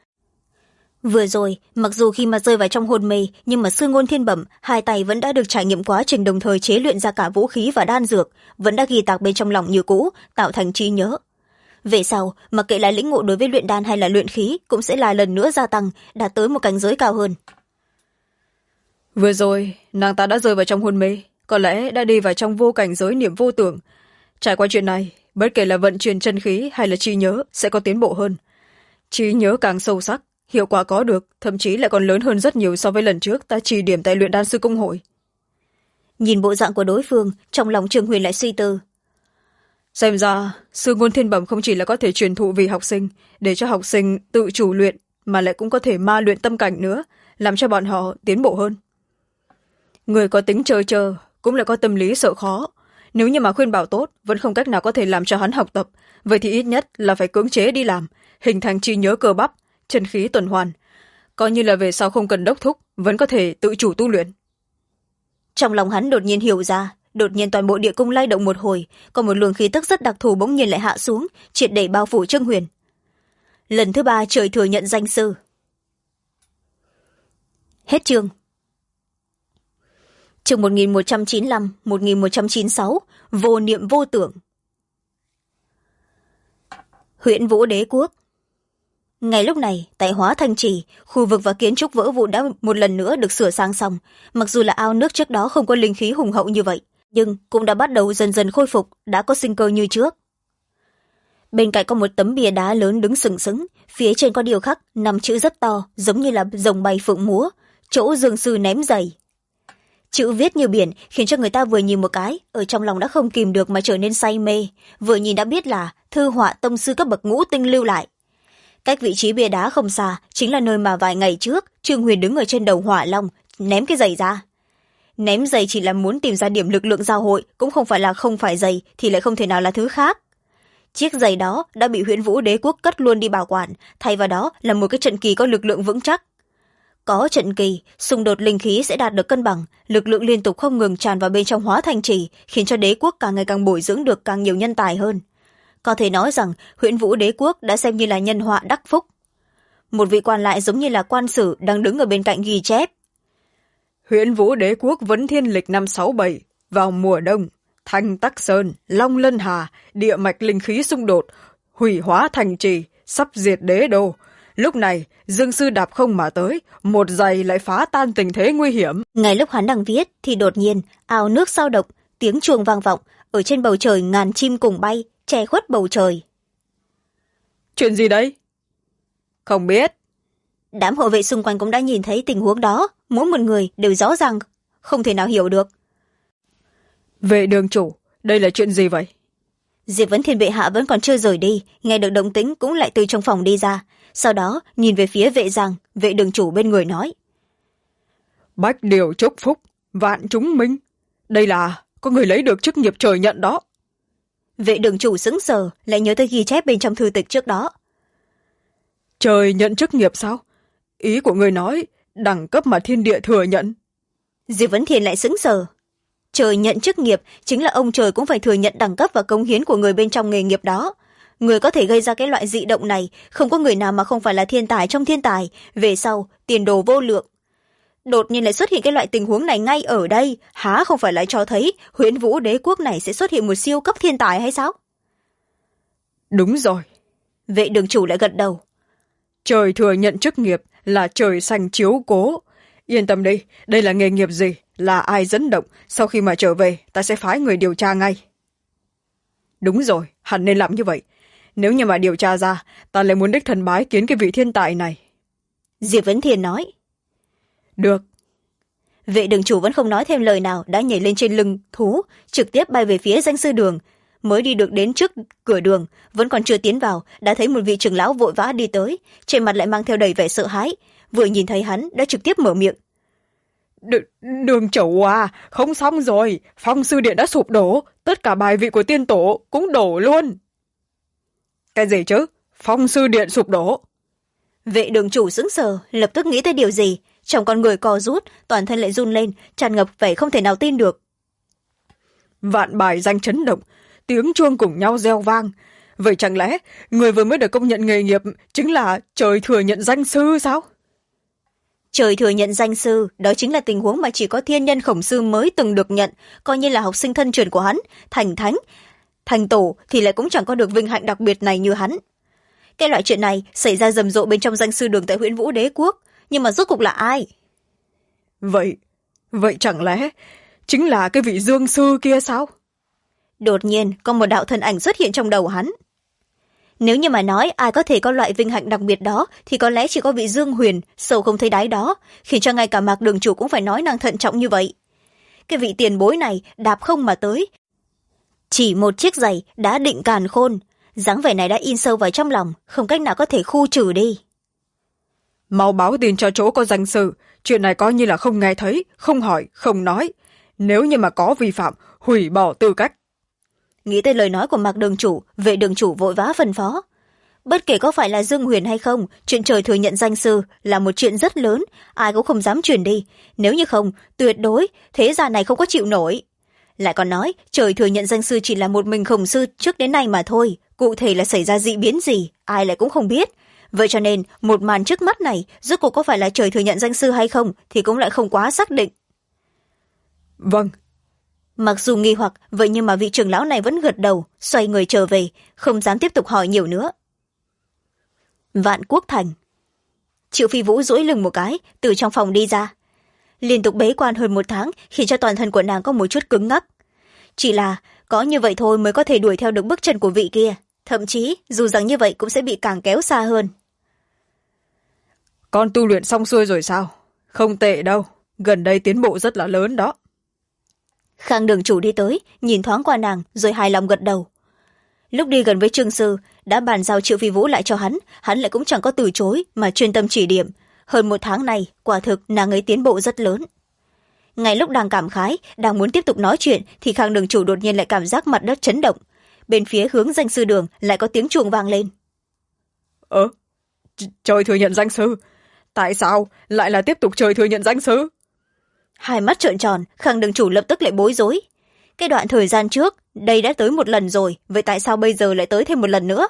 S1: Vừa rồi, mặc dù khi mà rơi vào trong hôn mê, nhưng mà sư ngôn thiên bẩm, hai tay vẫn đã được trải nghiệm quá trình đồng thời chế luyện ra cả vũ khí và đan dược, vẫn đã ghi tạc bên trong lòng như cũ, tạo thành trí nhớ. Về sau, mặc kệ là lĩnh ngộ đối với luyện đan hay là luyện khí, cũng sẽ là lần nữa gia tăng, đạt tới một cảnh giới cao hơn.
S2: Vừa rồi, nàng ta đã rơi vào trong hôn mê, có lẽ đã đi vào trong vô cảnh giới niệm vô tưởng. Trải qua chuyện này, bất kể là vận chuyển chân khí hay là trí nhớ sẽ có tiến bộ hơn. Trí nhớ càng sâu sắc, hiệu quả có được, thậm chí lại còn lớn hơn rất nhiều so với lần trước ta chỉ điểm tại luyện đan sư công hội.
S1: Nhìn bộ dạng của đối phương, trong lòng Trường Huyền lại suy tư.
S2: Xem ra, sư ngôn thiên bẩm không chỉ là có thể truyền thụ vì học sinh, để cho học sinh tự chủ luyện, mà lại cũng có thể ma luyện tâm cảnh nữa, làm cho bọn họ tiến bộ hơn. Người có tính chơi chờ, cũng lại có tâm lý sợ khó. Nếu như mà khuyên bảo tốt, vẫn không cách nào có thể làm cho hắn học tập, vậy thì ít nhất là phải cưỡng chế đi làm, hình thành trí nhớ cơ bắp, chân khí tuần hoàn. Coi như là về sau không cần đốc thúc, vẫn có thể tự chủ tu luyện.
S1: Trong lòng hắn đột nhiên hiểu ra, đột nhiên toàn bộ địa cung lay động một hồi, còn một luồng khí tức rất đặc thù bỗng nhiên lại hạ xuống, triệt để bao phủ Trương Huyền. Lần thứ 3 trời thừa nhận danh sư. Hết chương. Chương 1195, 1196, vô niệm vô tưởng. Huyễn Vũ Đế Quốc. Ngay lúc này, tại Hóa Thanh Trì, khu vực và kiến trúc vỡ vụn đã một lần nữa được sửa sang xong. Mặc dù là ao nước trước đó không có linh khí hùng hậu như vậy, nhưng cũng đã bắt đầu dần dần khôi phục, đã có sinh cơ như trước. Bên cạnh có một tấm bia đá lớn đứng sừng sững, phía trên có điêu khắc 5 chữ rất to, giống như là rồng bay phượng múa, chỗ dương sư ném giày. Chữ viết như biển khiến cho người ta vừa nhìn một cái, ở trong lòng đã không kìm được mà trở nên say mê, vừa nhìn đã biết là thư họa tông sư cấp bậc ngũ tinh lưu lại. Cách vị trí bia đá không xa, chính là nơi mà vài ngày trước Trương Huyền đứng ở trên đầu hỏa long, ném cái giày ra. Ném giày chỉ là muốn tìm ra điểm lực lượng giao hội, cũng không phải là không phải giày thì lại không thể nào là thứ khác. Chiếc giày đó đã bị Huyễn Vũ Đế Quốc cất luôn đi bảo quản, thay vào đó là một cái trận kỳ có lực lượng vững chắc. Có trận kỳ, xung đột linh khí sẽ đạt được cân bằng, lực lượng liên tục không ngừng tràn vào bên trong Hóa Thanh Trì, khiến cho đế quốc càng ngày càng bồi dưỡng được càng nhiều nhân tài hơn. Có thể nói rằng Huyễn Vũ Đế Quốc đã xem như là nhân họa đắc phúc. Một vị quan lại giống như là quan sử đang đứng ở bên cạnh ghi chép.
S2: Huyễn Vũ Đế Quốc Vấn Thiên Lịch năm 67, vào mùa đông, Thanh Tắc Sơn, Long Lân Hà, địa mạch linh khí xung đột, hủy Hóa Thành Trì, sắp diệt đế đô. Lúc này, Dương Sư đạp không mà tới, một giày lại phá tan tình thế nguy hiểm.
S1: Ngay lúc hắn đang viết thì đột nhiên, ao nước sao động, tiếng chuông vang vọng, ở trên bầu trời ngàn chim cùng bay, che khuất bầu trời.
S2: Chuyện gì đấy? Không biết.
S1: Đám hộ vệ xung quanh cũng đã nhìn thấy tình huống đó, mỗi một người đều rõ ràng, không thể nào hiểu được.
S2: Vệ đường chủ, đây là chuyện gì vậy?
S1: Diệp Vấn Thiên bệ hạ vẫn còn chưa rời đi, nghe được động tĩnh cũng lại từ trong phòng đi ra. Sau đó nhìn về phía vệ giang, vệ đường chủ bên người nói.
S2: Bách điều chúc phúc, vạn chúng minh. Đây là có người lấy được chức nghiệp trời nhận đó.
S1: Vệ đường chủ sững sờ, lại nhớ tới ghi chép bên trong thư tịch trước đó.
S2: Trời nhận chức nghiệp sao? Ý của người nói đẳng cấp mà thiên địa thừa nhận.
S1: Diệp Vấn Thiên lại sững sờ. Trời nhận chức nghiệp chính là ông trời cũng phải thừa nhận đẳng cấp và cống hiến của người bên trong nghề nghiệp đó. Người có thể gây ra cái loại dị động này, không có người nào mà không phải là thiên tài trong thiên tài, về sau tiền đồ vô lượng. Đột nhiên lại xuất hiện cái loại tình huống này ngay ở đây, há không phải lại cho thấy Huyễn Vũ Đế Quốc này sẽ xuất hiện một siêu cấp thiên tài hay sao?
S2: Đúng rồi.
S1: Vệ đường chủ lại gật đầu.
S2: Trời thừa nhận chức nghiệp là trời xanh chiếu cố. Yên tâm đi, đây là nghề nghiệp gì, là ai dẫn động, sau khi mà trở về ta sẽ phái người điều tra ngay. Đúng rồi, hẳn nên làm như vậy. Nếu như mà điều tra ra, ta lại muốn đích thân bái kiến cái vị thiên tài này.
S1: Diệp Vấn Thiên nói.
S2: Được.
S1: Vệ đường chủ vẫn không nói thêm lời nào, đã nhảy lên trên lưng thú, trực tiếp bay về phía danh sư đường. Mới đi được đến trước cửa đường, vẫn còn chưa tiến vào, đã thấy một vị trưởng lão vội vã đi tới, trên mặt lại mang theo đầy vẻ sợ hãi. Vừa nhìn thấy hắn đã trực tiếp mở miệng.
S2: Đường chủ à, không xong rồi, Phong sư điện đã sụp đổ, tất cả bài vị của tiên tổ cũng đổ luôn. Cái gì chứ? Phong sư điện sụp đổ?
S1: Vệ đường chủ sững sờ, lập tức nghĩ tới điều gì, trong con người co rút, toàn thân lại run lên, tràn ngập vẻ không thể nào tin được.
S2: Vạn bài danh chấn động, tiếng chuông cùng nhau reo vang. Vậy chẳng lẽ người vừa mới được công nhận nghề nghiệp chính là trời thừa nhận danh sư sao?
S1: Trời thừa nhận danh sư, đó chính là tình huống mà chỉ có thiên nhân khổng sư mới từng được nhận, coi như là học sinh thân truyền của hắn, thành thánh, thành tổ thì lại cũng chẳng có được vinh hạnh đặc biệt này như hắn. Cái loại chuyện này xảy ra rầm rộ bên trong danh sư đường tại Huyễn Vũ Đế Quốc, nhưng mà rốt cục là ai?
S2: Vậy chẳng lẽ chính là cái vị Dương sư kia sao?
S1: Đột nhiên có một đạo thân ảnh xuất hiện trong đầu hắn. Nếu như mà nói ai có thể có loại vinh hạnh đặc biệt đó thì có lẽ chỉ có vị Dương Huyền, sâu không thấy đáy đó, khiến cho ngay cả Mạc đường chủ cũng phải nói năng thận trọng như vậy. Cái vị tiền bối này đạp không mà tới. Chỉ một chiếc giày đã định càn khôn, dáng vẻ này đã in sâu vào trong lòng, không cách nào có thể khu trừ đi.
S2: Mau báo tin cho chỗ có danh sư, chuyện này coi như là không nghe thấy, không hỏi, không nói. Nếu như mà có vi phạm, hủy bỏ tư cách.
S1: Nghĩ tới lời nói của Mạc đường chủ, vệ đường chủ vội vã phân phó. Bất kể có phải là Dương Huyền hay không, chuyện trời thừa nhận danh sư là một chuyện rất lớn, ai cũng không dám truyền đi. Nếu như không, tuyệt đối, thế gian này không có chịu nổi. lại còn nói trời thừa nhận danh sư chỉ là một mình khổng sư trước đến nay mà thôi, cụ thể là xảy ra dị biến gì ai lại cũng không biết. Vậy cho nên một màn trước mắt này rốt cuộc có phải là trời thừa nhận danh sư hay không thì cũng lại không quá xác định.
S2: Vâng.
S1: Mặc dù nghi hoặc vậy nhưng mà vị trưởng lão này vẫn gật đầu, xoay người trở về, không dám tiếp tục hỏi nhiều nữa. Vạn Quốc Thành. Triệu Phi Vũ duỗi lưng một cái, từ trong phòng đi ra. Liên tục bế quan hơn 1 tháng khiến cho toàn thân của nàng có một chút cứng ngắc. Chỉ là có như vậy thôi mới có thể đuổi theo được bước chân của vị kia, thậm chí dù rằng như vậy cũng sẽ bị càng kéo xa hơn.
S2: Con tu luyện xong xuôi rồi sao? Không tệ đâu, gần đây tiến bộ rất là lớn đó.
S1: Khang đường chủ đi tới, nhìn thoáng qua nàng rồi hài lòng gật đầu. Lúc đi gần với Trương sư đã bàn giao Triệu Phi Vũ lại cho hắn lại cũng chẳng có từ chối mà chuyên tâm chỉ điểm. Hơn 1 tháng này quả thực nàng ấy tiến bộ rất lớn. Ngay lúc đang cảm khái, đang muốn tiếp tục nói chuyện thì Khang đường chủ đột nhiên lại cảm giác mặt đất chấn động. Bên phía hướng danh sư đường lại có tiếng chuông vang lên.
S2: Trời thừa nhận danh sư? Tại sao lại là tiếp tục trời thừa nhận danh sư?
S1: Hai mắt trợn tròn, Khang đường chủ lập tức lại bối rối. Cái đoạn thời gian trước đây đã tới 1 lần rồi, vậy tại sao bây giờ lại tới thêm 1 lần nữa?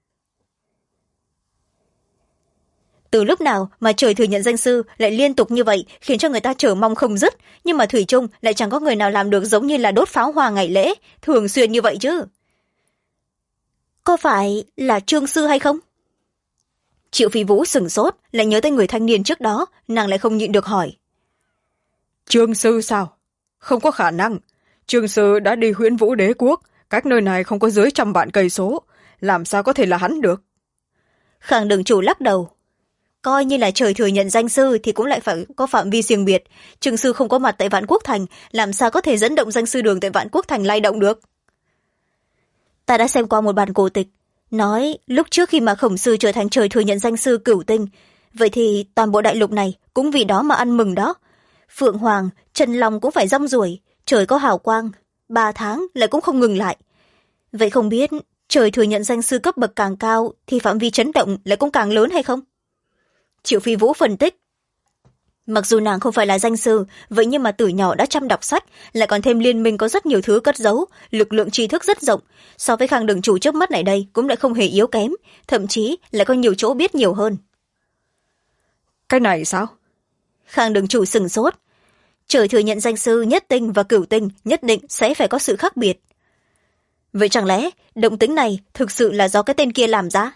S1: Từ lúc nào mà trời thừa nhận danh sư lại liên tục như vậy khiến cho người ta chờ mong không dứt, nhưng mà thủy chung lại chẳng có người nào làm được giống như là đốt pháo hoa ngày lễ thường xuyên như vậy chứ. Có phải là Trương sư hay không? Triệu Phi Vũ sửng sốt, lại nhớ tới người thanh niên trước đó, nàng lại không nhịn được hỏi.
S2: Trương sư sao? Không có khả năng. Trương sư đã đi Huyễn Vũ Đế quốc, cách nơi này không có dưới 100 vạn cây số, làm sao có thể là hắn được?
S1: Khang đường chủ lắc đầu. Coi như là trời thừa nhận danh sư thì cũng lại phải có phạm vi riêng biệt. Trương sư không có mặt tại Vạn Quốc Thành, làm sao có thể dẫn động danh sư đường tại Vạn Quốc Thành lay động được? Ta đã xem qua một bản cổ tịch, nói lúc trước khi mà khổng sư trở thành trời thừa nhận danh sư cửu tinh, vậy thì toàn bộ đại lục này cũng vì đó mà ăn mừng đó. Phượng Hoàng, Trần Long cũng phải rong ruổi, trời có hào quang, 3 tháng lại cũng không ngừng lại. Vậy không biết trời thừa nhận danh sư cấp bậc càng cao thì phạm vi chấn động lại cũng càng lớn hay không? Triệu Phi Vũ phân tích. Mặc dù nàng không phải là danh sư, vậy nhưng mà từ nhỏ đã chăm đọc sách, lại còn thêm liên minh có rất nhiều thứ cất giấu, lực lượng tri thức rất rộng. So với Khang đường chủ trước mắt này đây cũng lại không hề yếu kém, thậm chí lại có nhiều chỗ biết nhiều hơn.
S2: Cái này sao?
S1: Khang đường chủ sửng sốt. Trời thừa nhận danh sư nhất tinh và cửu tinh nhất định sẽ phải có sự khác biệt. Vậy chẳng lẽ động tĩnh này thực sự là do cái tên kia làm ra?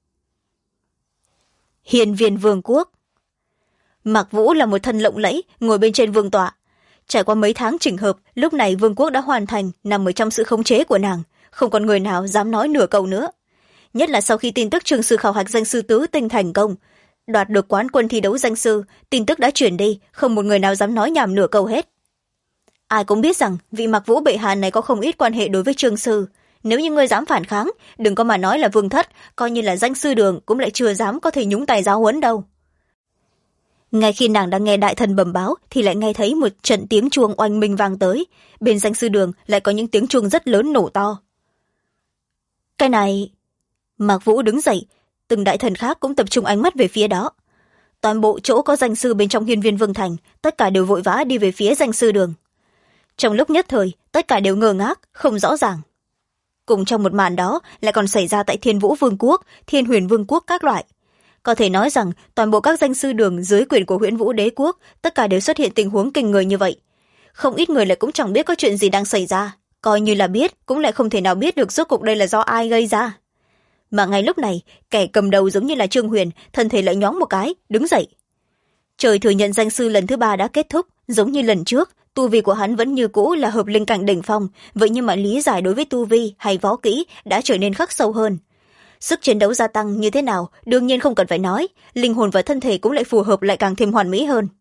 S1: Hiên Viên Vương quốc. Mạc Vũ là một thân lộng lẫy, ngồi bên trên vương tọa. Trải qua mấy tháng chỉnh hợp, lúc này vương quốc đã hoàn thành, nằm ở trong sự khống chế của nàng, không còn người nào dám nói nửa câu nữa. Nhất là sau khi tin tức Trương sư khảo hạch danh sư tứ tinh thành công, đoạt được quán quân thi đấu danh sư, tin tức đã chuyển đi, không một người nào dám nói nhảm nửa câu hết. Ai cũng biết rằng vị Mạc Vũ bệ hạ này có không ít quan hệ đối với Trương sư. Nếu như ngươi dám phản kháng, đừng có mà nói là vương thất, coi như là danh sư đường cũng lại chưa dám có thể nhúng tay giáo huấn đâu. Ngay khi nàng đang nghe đại thần bẩm báo thì lại nghe thấy một trận tiếng chuông oanh minh vang tới, bên danh sư đường lại có những tiếng chuông rất lớn nổ to. Cái này... Mạc Vũ đứng dậy, từng đại thần khác cũng tập trung ánh mắt về phía đó. Toàn bộ chỗ có danh sư bên trong Hiên Viên Vương thành, tất cả đều vội vã đi về phía danh sư đường. Trong lúc nhất thời, tất cả đều ngơ ngác, không rõ ràng. Cùng trong một màn đó lại còn xảy ra tại Thiên Vũ Vương quốc, Thiên Huyền Vương quốc các loại. Có thể nói rằng toàn bộ các danh sư đường dưới quyền của Huyễn Vũ Đế quốc tất cả đều xuất hiện tình huống kinh người như vậy. Không ít người lại cũng chẳng biết có chuyện gì đang xảy ra, coi như là biết cũng lại không thể nào biết được rốt cuộc đây là do ai gây ra. Mà ngay lúc này, kẻ cầm đầu giống như là Trương Huyền, thân thể lại nhoáng một cái, đứng dậy. Trời thừa nhận danh sư lần thứ 3 đã kết thúc, giống như lần trước, tu vi của hắn vẫn như cũ là hợp linh cảnh đỉnh phong, vậy nhưng mà lý giải đối với tu vi hay võ kỹ đã trở nên khắc sâu hơn. Sức chiến đấu gia tăng như thế nào, đương nhiên không cần phải nói, linh hồn và thân thể cũng lại phù hợp lại càng thêm hoàn mỹ hơn.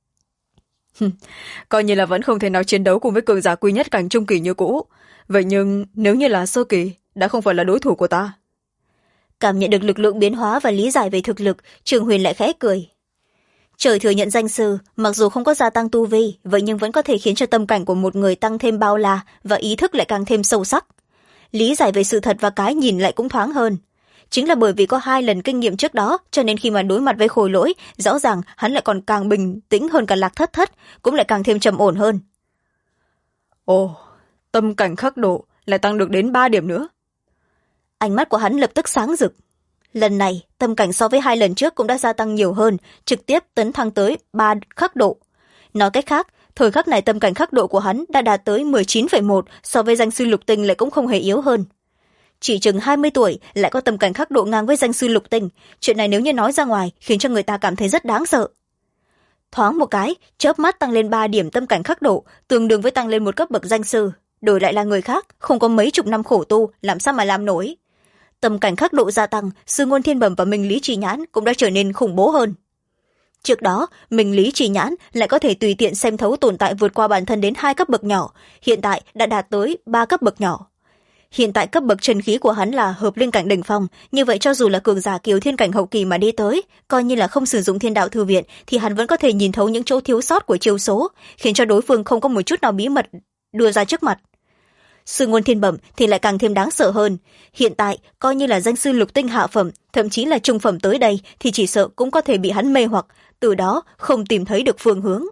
S2: Coi như là vẫn không thể nào chiến đấu cùng với cường giả quy nhất cảnh trung kỳ như cũ. Vậy nhưng nếu như là sơ kỳ, đã không phải là đối thủ của ta.
S1: Cảm nhận được lực lượng biến hóa và lý giải về thực lực, Trường Huyền lại khẽ cười. Trời thừa nhận danh sư, mặc dù không có gia tăng tu vi, vậy nhưng vẫn có thể khiến cho tâm cảnh của một người tăng thêm bao la và ý thức lại càng thêm sâu sắc. Lý giải về sự thật và cái nhìn lại cũng thoáng hơn. Chính là bởi vì có 2 lần kinh nghiệm trước đó, cho nên khi mà đối mặt với Khôi Lỗi, rõ ràng hắn lại còn càng bình tĩnh hơn cả Lạc Thất Thất, cũng lại càng thêm trầm ổn hơn.
S2: Ồ, tâm cảnh khắc độ lại tăng được đến 3 điểm nữa.
S1: Ánh mắt của hắn lập tức sáng rực. Lần này tâm cảnh so với 2 lần trước cũng đã gia tăng nhiều hơn, trực tiếp tấn thăng tới 3 khắc độ. Nói cách khác, thời khắc này tâm cảnh khắc độ của hắn đã đạt tới 19,1, so với danh sư lục tinh lại cũng không hề yếu hơn. Chỉ chừng 20 tuổi lại có tâm cảnh khắc độ ngang với danh sư lục tinh, chuyện này nếu như nói ra ngoài khiến cho người ta cảm thấy rất đáng sợ. Thoáng một cái, chớp mắt tăng lên 3 điểm tâm cảnh khắc độ, tương đương với tăng lên một cấp bậc danh sư. Đổi lại là người khác, không có mấy chục năm khổ tu, làm sao mà làm nổi. Tâm cảnh khắc độ gia tăng, sư ngôn thiên bẩm và minh lý trì nhãn cũng đã trở nên khủng bố hơn. Trước đó, minh lý trì nhãn lại có thể tùy tiện xem thấu tồn tại vượt qua bản thân đến 2 cấp bậc nhỏ, hiện tại đã đạt tới 3 cấp bậc nhỏ. Hiện tại cấp bậc chân khí của hắn là hợp linh cảnh đỉnh phong, như vậy cho dù là cường giả kiều thiên cảnh hậu kỳ mà đi tới, coi như là không sử dụng thiên đạo thư viện, thì hắn vẫn có thể nhìn thấu những chỗ thiếu sót của chiêu số, khiến cho đối phương không có một chút nào bí mật đưa ra trước mặt. Sư ngôn thiên bẩm thì lại càng thêm đáng sợ hơn. Hiện tại coi như là danh sư lục tinh hạ phẩm, thậm chí là trung phẩm tới đây, thì chỉ sợ cũng có thể bị hắn mê hoặc, từ đó không tìm thấy được phương hướng.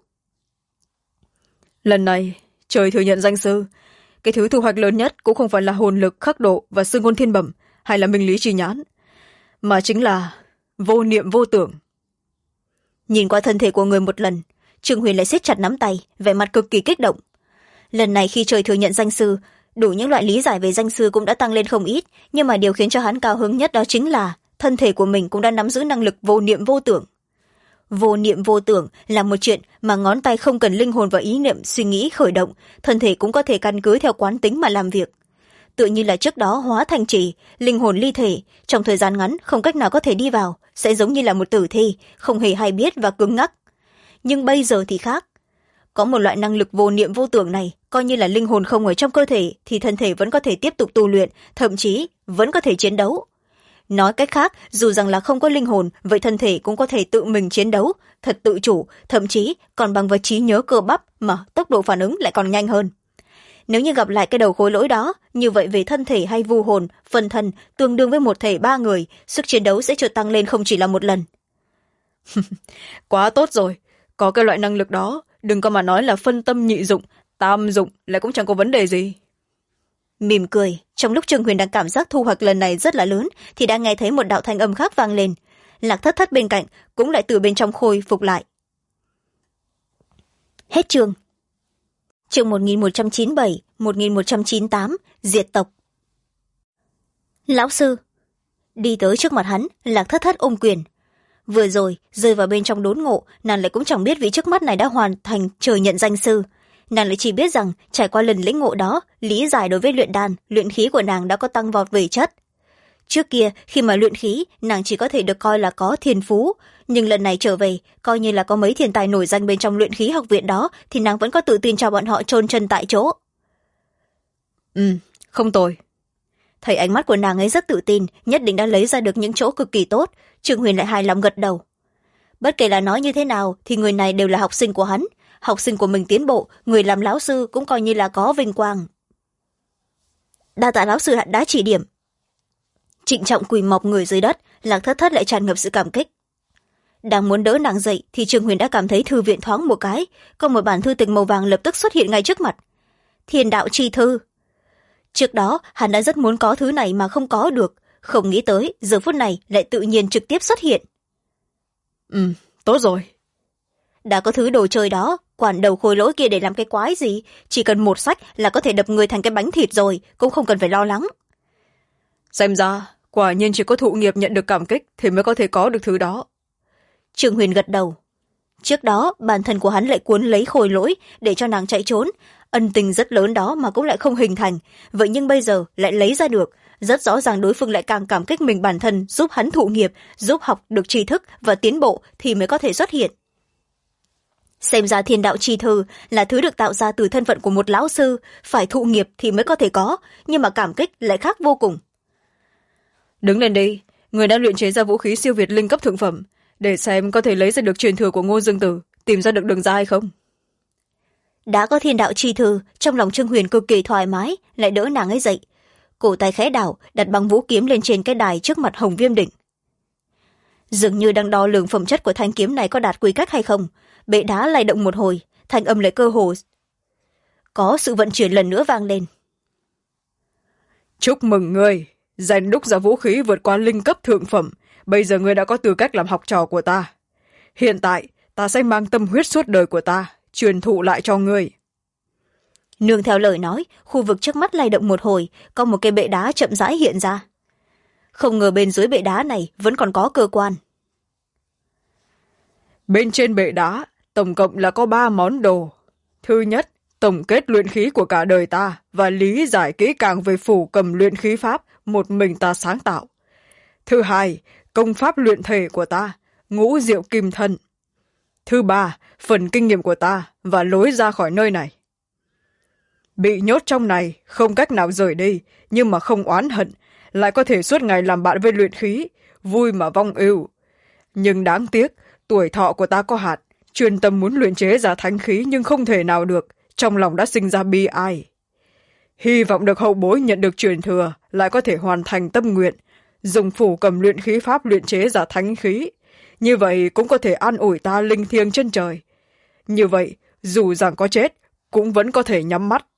S2: Lần này trời thừa nhận danh sư, cái thứ thu hoạch lớn nhất cũng không phải là hồn lực khắc độ và sư ngôn thiên bẩm hay là minh lý trì nhãn, mà chính là vô niệm vô tưởng.
S1: Nhìn qua thân thể của người một lần, Trương Huyền lại siết chặt nắm tay, vẻ mặt cực kỳ kích động. Lần này khi trời thừa nhận danh sư, đủ những loại lý giải về danh sư cũng đã tăng lên không ít, nhưng mà điều khiến cho hắn cao hứng nhất đó chính là thân thể của mình cũng đã nắm giữ năng lực vô niệm vô tưởng. Vô niệm vô tưởng là một chuyện mà ngón tay không cần linh hồn và ý niệm suy nghĩ khởi động, thân thể cũng có thể căn cứ theo quán tính mà làm việc. Tự như là trước đó hóa thành trì, linh hồn ly thể, trong thời gian ngắn không cách nào có thể đi vào, sẽ giống như là một tử thi, không hề hay biết và cứng ngắc. Nhưng bây giờ thì khác. Có một loại năng lực vô niệm vô tưởng này, coi như là linh hồn không ở trong cơ thể, thì thân thể vẫn có thể tiếp tục tu luyện, thậm chí vẫn có thể chiến đấu. Nói cách khác, dù rằng là không có linh hồn, vậy thân thể cũng có thể tự mình chiến đấu, thật tự chủ, thậm chí còn bằng vật trí nhớ cơ bắp mà tốc độ phản ứng lại còn nhanh hơn. Nếu như gặp lại cái đầu khối lỗi đó, như vậy về thân thể hay vu hồn, phần thân tương đương với một thể 3 người, sức chiến đấu sẽ chợt tăng lên không chỉ là một lần.
S2: Quá tốt rồi, có cái loại năng lực đó, đừng có mà nói là phân tâm nhị dụng, tam dụng lại cũng chẳng có vấn đề gì.
S1: Mỉm cười, trong lúc Trương Huyền đang cảm giác thu hoạch lần này rất là lớn, thì đã nghe thấy một đạo thanh âm khác vang lên. Lạc Thất Thất bên cạnh cũng lại từ bên trong khôi phục lại. Hết chương. Chương 1197, 1198, diệt tộc. Lão sư. Đi tới trước mặt hắn, Lạc Thất Thất ôm quyền. Vừa rồi, rơi vào bên trong đốn ngộ, nàng lại cũng chẳng biết vị trước mắt này đã hoàn thành trời nhận danh sư. Nàng lại chỉ biết rằng, trải qua lần lĩnh ngộ đó, lý giải đối với luyện đan, luyện khí của nàng đã có tăng vọt về chất. Trước kia, khi mà luyện khí, nàng chỉ có thể được coi là có thiên phú, nhưng lần này trở về, coi như là có mấy thiên tài nổi danh bên trong luyện khí học viện đó, thì nàng vẫn có tự tin cho bọn họ chôn chân tại chỗ.
S2: Không tồi.
S1: Thấy ánh mắt của nàng ấy rất tự tin, nhất định đã lấy ra được những chỗ cực kỳ tốt, Trương Huyền lại hài lòng gật đầu. Bất kể là nói như thế nào, thì người này đều là học sinh của hắn. Học sinh của mình tiến bộ, người làm lão sư cũng coi như là có vinh quang. Đa tạ lão sư đã chỉ điểm. Trịnh trọng quỳ mọc người dưới đất, Lạc Thất Thất lại tràn ngập sự cảm kích. Đang muốn đỡ nàng dậy thì Trương Huyền đã cảm thấy thư viện thoáng một cái, có một bản thư tịch màu vàng lập tức xuất hiện ngay trước mặt. Thiên đạo chi thư. Trước đó hắn đã rất muốn có thứ này mà không có được, không nghĩ tới giờ phút này lại tự nhiên trực tiếp xuất hiện.
S2: Tốt rồi.
S1: Đã có thứ đồ chơi đó, quản đầu khối lỗi kia để làm cái quái gì, chỉ cần một sách là có thể đập người thành cái bánh thịt rồi, cũng không cần phải lo lắng.
S2: Xem ra, quả nhiên chỉ có thụ nghiệp nhận được cảm kích thì mới có thể có được thứ đó.
S1: Trương Huyền gật đầu. Trước đó, bản thân của hắn lại cuốn lấy khối lỗi để cho nàng chạy trốn. Ân tình rất lớn đó mà cũng lại không hình thành. Vậy nhưng bây giờ lại lấy ra được. Rất rõ ràng đối phương lại càng cảm kích mình bản thân, giúp hắn thụ nghiệp, giúp học được tri thức và tiến bộ thì mới có thể xuất hiện. Xem ra thiên đạo chi thư là thứ được tạo ra từ thân phận của một lão sư, phải thụ nghiệp thì mới có thể có, nhưng mà cảm kích lại khác vô cùng.
S2: Đứng lên đi, người đã luyện chế ra vũ khí siêu việt linh cấp thượng phẩm, để xem có thể lấy ra được truyền thừa của Ngô Dương Tử, tìm ra được đường ra hay không.
S1: Đã có thiên đạo chi thư, trong lòng Trương Huyền cực kỳ thoải mái, lại đỡ nàng ấy dậy. Cổ tay khẽ đảo, đặt băng vũ kiếm lên trên cái đài trước mặt Hồng Viêm Đỉnh. Dường như đang đo lường phẩm chất của thanh kiếm này có đạt quy cách hay không, bệ đá lay động một hồi, thanh âm lại cơ hồ có sự vận chuyển lần nữa vang lên.
S2: Chúc mừng ngươi, rèn đúc ra vũ khí vượt qua linh cấp thượng phẩm. Bây giờ ngươi đã có tư cách làm học trò của ta. Hiện tại, ta sẽ mang tâm huyết suốt đời của ta, truyền thụ lại cho ngươi.
S1: Nương theo lời nói, khu vực trước mắt lay động một hồi, có một cây bệ đá chậm rãi hiện ra. Không ngờ bên dưới bệ đá này vẫn còn có cơ quan.
S2: Bên trên bệ đá, tổng cộng là có 3 món đồ. Thứ nhất, tổng kết luyện khí của cả đời ta và lý giải kỹ càng về phủ cầm luyện khí pháp một mình ta sáng tạo. Thứ hai, công pháp luyện thể của ta, ngũ diệu kim thân. Thứ ba, phần kinh nghiệm của ta và lối ra khỏi nơi này. Bị nhốt trong này, không cách nào rời đi, nhưng mà không oán hận, lại có thể suốt ngày làm bạn với luyện khí, vui mà vong ưu. Nhưng đáng tiếc, tuổi thọ của ta có hạn, chuyên tâm muốn luyện chế ra thánh khí nhưng không thể nào được, trong lòng đã sinh ra bi ai. Hy vọng được hậu bối nhận được truyền thừa, lại có thể hoàn thành tâm nguyện, dùng phủ cầm luyện khí pháp luyện chế ra thánh khí. Như vậy cũng có thể an ủi ta linh thiêng chân trời. Như vậy, dù rằng có chết, cũng vẫn có thể nhắm mắt.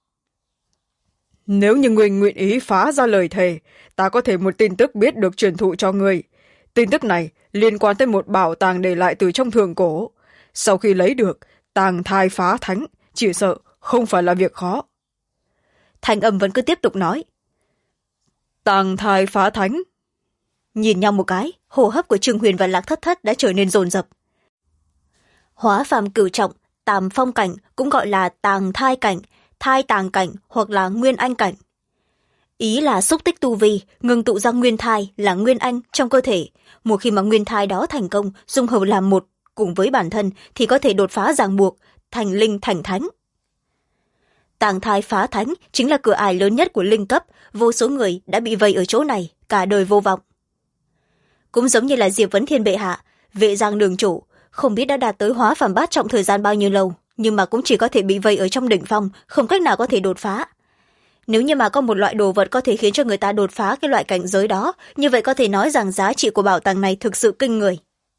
S2: Nếu như ngươi nguyện ý phá ra lời thề, ta có thể một tin tức biết được truyền thụ cho ngươi. Tin tức này liên quan tới một bảo tàng để lại từ trong thượng cổ. Sau khi lấy được, tàng thai phá thánh, chỉ sợ không phải là việc khó.
S1: Thanh âm vẫn cứ tiếp tục nói.
S2: Tàng thai phá thánh.
S1: Nhìn nhau một cái, hô hấp của Trương Huyền và Lạc Thất Thất đã trở nên dồn dập. Hóa phàm cửu trọng, tàm phong cảnh cũng gọi là tàng thai cảnh, thai tàng cảnh hoặc là nguyên anh cảnh. Ý là xúc tích tu vi, ngừng tụ ra nguyên thai là nguyên anh trong cơ thể. Một khi mà nguyên thai đó thành công, dung hợp làm một cùng với bản thân thì có thể đột phá ràng buộc, thành linh thành thánh. Tàng thai phá thánh chính là cửa ải lớn nhất của linh cấp, vô số người đã bị vây ở chỗ này, cả đời vô vọng. Cũng giống như là Diệp Vấn Thiên bệ hạ, Vệ Giang đường chủ, không biết đã đạt tới hóa phàm bát trọng thời gian bao nhiêu lâu, nhưng mà cũng chỉ có thể bị vây ở trong đỉnh phong, không cách nào có thể đột phá. Nếu như mà có một loại đồ vật có thể khiến cho người ta đột phá cái loại cảnh giới đó, như vậy có thể nói rằng giá trị của bảo tàng này thực sự kinh người.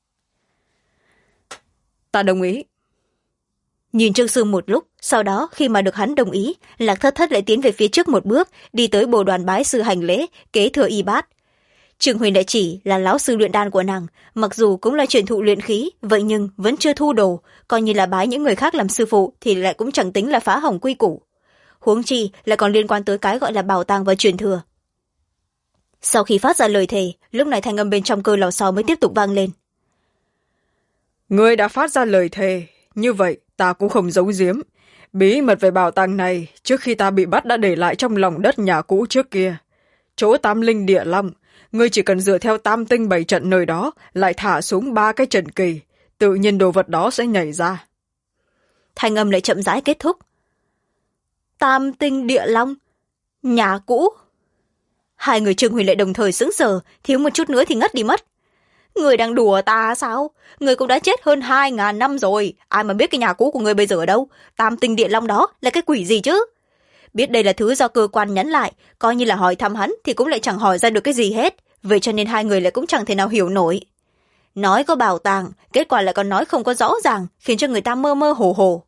S2: Ta đồng ý.
S1: Nhìn Trương Sư một lúc, sau đó khi mà được hắn đồng ý, Lạc Thất Thất lại tiến về phía trước một bước, đi tới bồ đoàn bái sư hành lễ, kế thừa y bát. Trương Huyền lại chỉ là lão sư luyện đan của nàng, mặc dù cũng là truyền thụ luyện khí, vậy nhưng vẫn chưa thu đồ, coi như là bái những người khác làm sư phụ thì lại cũng chẳng tính là phá hỏng quy củ. Huống chi lại còn liên quan tới cái gọi là bảo tàng và truyền thừa. Sau khi phát ra lời thề, lúc này thanh âm bên trong cơ lò xo mới tiếp tục vang lên.
S2: Ngươi đã phát ra lời thề, như vậy ta cũng không giấu giếm. Bí mật về bảo tàng này trước khi ta bị bắt đã để lại trong lòng đất nhà cũ trước kia. Chỗ Tam Linh Địa Long, ngươi chỉ cần dựa theo tam tinh 7 trận nơi đó, lại thả xuống 3 cái trận kỳ, tự nhiên đồ vật đó sẽ nhảy ra.
S1: Thanh âm lại chậm rãi kết thúc. Tam Tinh Địa Long, nhà cũ. Hai người Trương Huyền lại đồng thời sững sờ, thiếu một chút nữa thì ngất đi mất. Người đang đùa ta sao? Người cũng đã chết hơn 2.000 năm rồi, ai mà biết cái nhà cũ của người bây giờ ở đâu? Tam Tinh Địa Long đó là cái quỷ gì chứ? Biết đây là thứ do cơ quan nhắn lại, coi như là hỏi thăm hắn thì cũng lại chẳng hỏi ra được cái gì hết, vậy cho nên hai người lại cũng chẳng thể nào hiểu nổi. Nói có bảo tàng, kết quả lại còn nói không có rõ ràng, khiến cho người ta mơ mơ hồ hồ.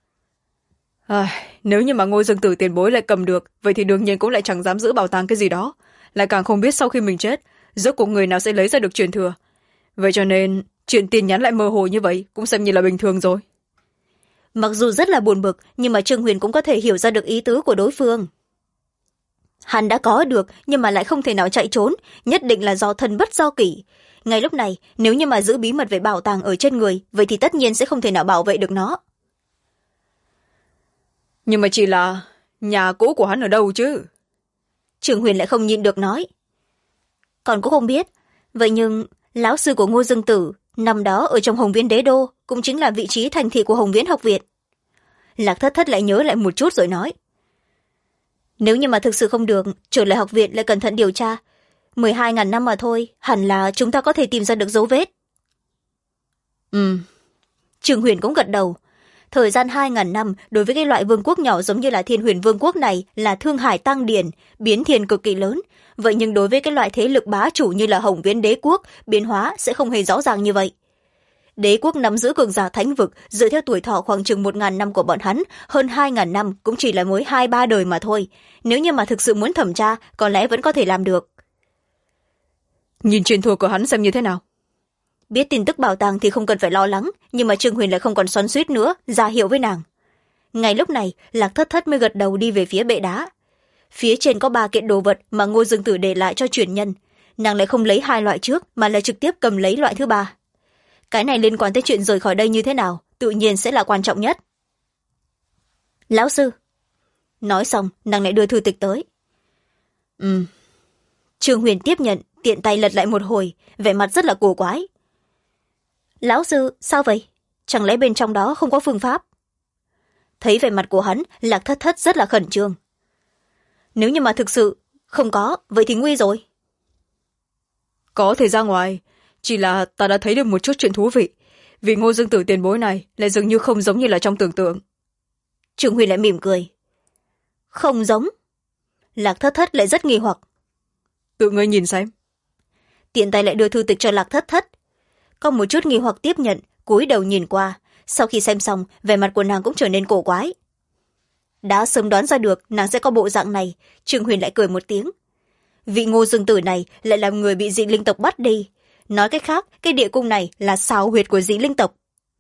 S2: Nếu như mà Ngô Dương Tử tiền bối lại cầm được, vậy thì đương nhiên cũng lại chẳng dám giữ bảo tàng cái gì đó, lại càng không biết sau khi mình chết, rốt cuộc người nào sẽ lấy ra được truyền thừa. Vậy cho nên chuyện tin nhắn lại mơ hồ như vậy cũng xem như là bình thường rồi.
S1: Mặc dù rất là buồn bực, nhưng mà Trương Huyền cũng có thể hiểu ra được ý tứ của đối phương. Hắn đã có được, nhưng mà lại không thể nào chạy trốn, nhất định là do thân bất do kỷ. Ngay lúc này, nếu như mà giữ bí mật về bảo tàng ở trên người, vậy thì tất nhiên sẽ không thể nào bảo vệ được nó.
S2: Nhưng mà chỉ là nhà cũ của hắn ở đâu chứ?
S1: Trương Huyền lại không nhịn được nói. Còn cũng không biết. Vậy nhưng, lão sư của Ngô Dương Tử, năm đó ở trong Hồng Viễn Đế Đô, cũng chính là vị trí thành thị của Hồng Viễn học viện. Lạc Thất Thất lại nhớ lại một chút rồi nói. Nếu như mà thực sự không được, trở lại học viện lại cẩn thận điều tra. 12.000 năm mà thôi, hẳn là chúng ta có thể tìm ra được dấu vết. Trương Huyền cũng gật đầu. Thời gian 2.000 năm đối với cái loại vương quốc nhỏ giống như là Thiên Huyền Vương quốc này là thương hải tăng điển, biến thiên cực kỳ lớn. Vậy nhưng đối với cái loại thế lực bá chủ như là Hồng Viễn Đế quốc, biến hóa sẽ không hề rõ ràng như vậy. Đế quốc nắm giữ cường giả thánh vực, dựa theo tuổi thọ khoảng chừng 1.000 năm của bọn hắn, hơn 2.000 năm cũng chỉ là mới 2-3 đời mà thôi. Nếu như mà thực sự muốn thẩm tra, có lẽ vẫn có thể làm được.
S2: Nhìn truyền thừa của hắn xem như thế nào?
S1: Biết tin tức bảo tàng thì không cần phải lo lắng, nhưng mà Trương Huyền lại không còn xoắn xuýt nữa, ra hiệu với nàng. Ngay lúc này, Lạc Thất Thất mới gật đầu đi về phía bệ đá. Phía trên có 3 kiện đồ vật mà Ngô Dương Tử để lại cho truyền nhân. Nàng lại không lấy 2 loại trước mà là trực tiếp cầm lấy loại thứ 3. Cái này liên quan tới chuyện rời khỏi đây như thế nào, tự nhiên sẽ là quan trọng nhất. Lão sư. Nói xong, nàng lại đưa thư tịch tới. Trương Huyền tiếp nhận, tiện tay lật lại một hồi, vẻ mặt rất là cổ quái. Lão sư, sao vậy? Chẳng lẽ bên trong đó không có phương pháp? Thấy vẻ mặt của hắn, Lạc Thất Thất rất là khẩn trương. Nếu như mà thực sự không có, vậy thì nguy rồi.
S2: Có thể ra ngoài, chỉ là ta đã thấy được một chút chuyện thú vị. Vì Ngô Dương Tử tiền bối này lại dường như không giống như là trong tưởng tượng.
S1: Trương Huyền lại mỉm cười. Không giống? Lạc Thất Thất lại rất nghi hoặc.
S2: Tự ngươi nhìn xem.
S1: Tiện tay lại đưa thư tịch cho Lạc Thất Thất. Có một chút nghi hoặc tiếp nhận, cúi đầu nhìn qua. Sau khi xem xong, vẻ mặt của nàng cũng trở nên cổ quái. Đã sớm đoán ra được nàng sẽ có bộ dạng này, Trương Huyền lại cười một tiếng. Vị Ngô Dương Tử này lại là người bị dị linh tộc bắt đi. Nói cách khác, cái địa cung này là xào huyệt của dị linh tộc.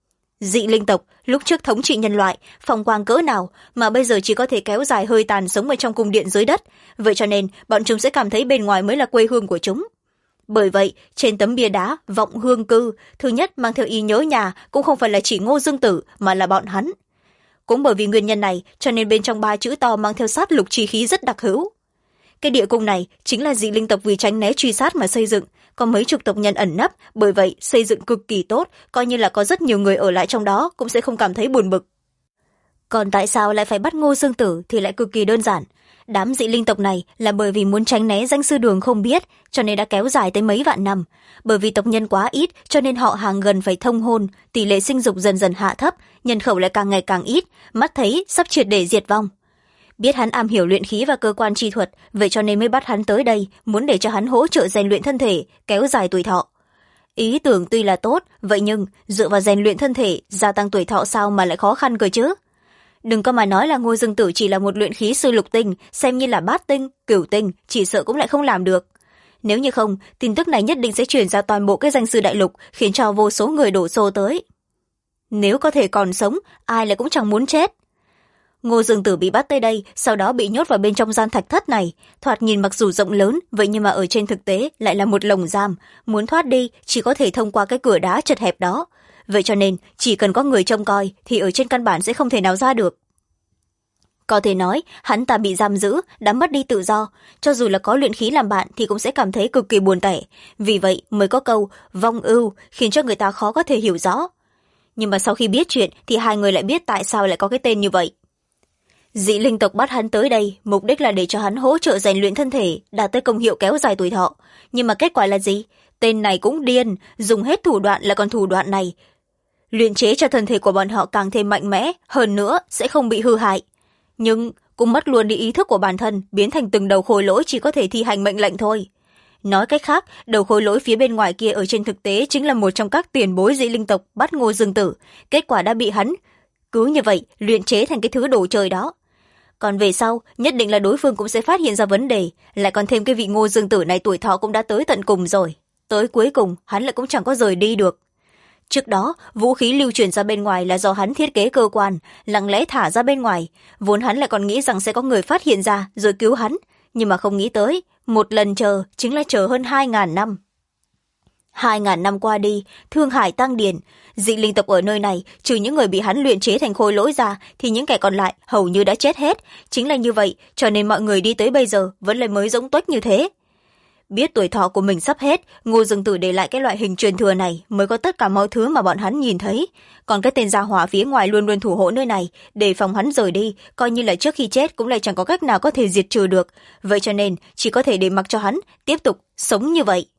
S1: Dị linh tộc lúc trước thống trị nhân loại, phong quang cỡ nào mà bây giờ chỉ có thể kéo dài hơi tàn sống ở trong cung điện dưới đất. Vậy cho nên bọn chúng sẽ cảm thấy bên ngoài mới là quê hương của chúng. Bởi vậy, trên tấm bia đá vọng hương cư, thứ nhất mang theo ý nhớ nhà cũng không phải là chỉ Ngô Dương Tử mà là bọn hắn. Cũng bởi vì nguyên nhân này cho nên bên trong 3 chữ to mang theo sát lục chi khí rất đặc hữu. Cái địa cung này chính là dị linh tộc vì tránh né truy sát mà xây dựng, có mấy chục tộc nhân ẩn nấp, bởi vậy xây dựng cực kỳ tốt, coi như là có rất nhiều người ở lại trong đó cũng sẽ không cảm thấy buồn bực. Còn tại sao lại phải bắt Ngô Dương Tử thì lại cực kỳ đơn giản. Đám dị linh tộc này là bởi vì muốn tránh né danh sư đường không biết, cho nên đã kéo dài tới mấy vạn năm. Bởi vì tộc nhân quá ít, cho nên họ hàng gần phải thông hôn, tỷ lệ sinh dục dần dần hạ thấp, nhân khẩu lại càng ngày càng ít, mắt thấy sắp triệt để diệt vong. Biết hắn am hiểu luyện khí và cơ quan chi thuật, vậy cho nên mới bắt hắn tới đây, muốn để cho hắn hỗ trợ rèn luyện thân thể, kéo dài tuổi thọ. Ý tưởng tuy là tốt, vậy nhưng dựa vào rèn luyện thân thể, gia tăng tuổi thọ sao mà lại khó khăn cơ chứ? Đừng có mà nói là Ngô Dương Tử chỉ là một luyện khí sư lục tinh, xem như là bát tinh, cửu tinh, chỉ sợ cũng lại không làm được. Nếu như không, tin tức này nhất định sẽ truyền ra toàn bộ cái danh sư đại lục, khiến cho vô số người đổ xô tới. Nếu có thể còn sống, ai lại cũng chẳng muốn chết. Ngô Dương Tử bị bắt tới đây, sau đó bị nhốt vào bên trong gian thạch thất này. Thoạt nhìn mặc dù rộng lớn, vậy nhưng mà ở trên thực tế lại là một lồng giam. Muốn thoát đi, chỉ có thể thông qua cái cửa đá chật hẹp đó. Vậy cho nên, chỉ cần có người trông coi, thì ở trên căn bản sẽ không thể nào ra được. Có thể nói, hắn ta bị giam giữ, đã mất đi tự do. Cho dù là có luyện khí làm bạn thì cũng sẽ cảm thấy cực kỳ buồn tẻ. Vì vậy mới có câu vong ưu, khiến cho người ta khó có thể hiểu rõ. Nhưng mà sau khi biết chuyện thì hai người lại biết tại sao lại có cái tên như vậy. Dị linh tộc bắt hắn tới đây, mục đích là để cho hắn hỗ trợ rèn luyện thân thể, đạt tới công hiệu kéo dài tuổi thọ. Nhưng mà kết quả là gì? Tên này cũng điên, dùng hết thủ đoạn là còn thủ đoạn này. Luyện chế cho thân thể của bọn họ càng thêm mạnh mẽ, hơn nữa sẽ không bị hư hại. Nhưng cũng mất luôn đi ý thức của bản thân, biến thành từng đầu khối lỗi chỉ có thể thi hành mệnh lệnh thôi. Nói cách khác, đầu khối lỗi phía bên ngoài kia ở trên thực tế chính là một trong các tiền bối dị linh tộc bắt Ngô Dương Tử. Kết quả đã bị hắn cứ như vậy luyện chế thành cái thứ đồ chơi đó. Còn về sau, nhất định là đối phương cũng sẽ phát hiện ra vấn đề, lại còn thêm cái vị Ngô Dương Tử này tuổi thọ cũng đã tới tận cùng rồi. Tới cuối cùng, hắn lại cũng chẳng có rời đi được. Trước đó, vũ khí lưu truyền ra bên ngoài là do hắn thiết kế cơ quan, lặng lẽ thả ra bên ngoài. Vốn hắn lại còn nghĩ rằng sẽ có người phát hiện ra, rồi cứu hắn. Nhưng mà không nghĩ tới, một lần chờ, chính là chờ hơn 2.000 năm. 2.000 năm qua đi, thương hải tăng điển, dị linh tộc ở nơi này, trừ những người bị hắn luyện chế thành khối lỗi ra, thì những kẻ còn lại hầu như đã chết hết. Chính là như vậy, cho nên mọi người đi tới bây giờ vẫn lại mới giống tuếch như thế. Biết tuổi thọ của mình sắp hết, Ngô Dương Tử để lại cái loại hình truyền thừa này mới có tất cả mọi thứ mà bọn hắn nhìn thấy. Còn cái tên gia hỏa phía ngoài luôn luôn thủ hộ nơi này, đề phòng hắn rời đi, coi như là trước khi chết cũng lại chẳng có cách nào có thể diệt trừ được. Vậy cho nên chỉ có thể để mặc cho hắn tiếp tục sống như vậy.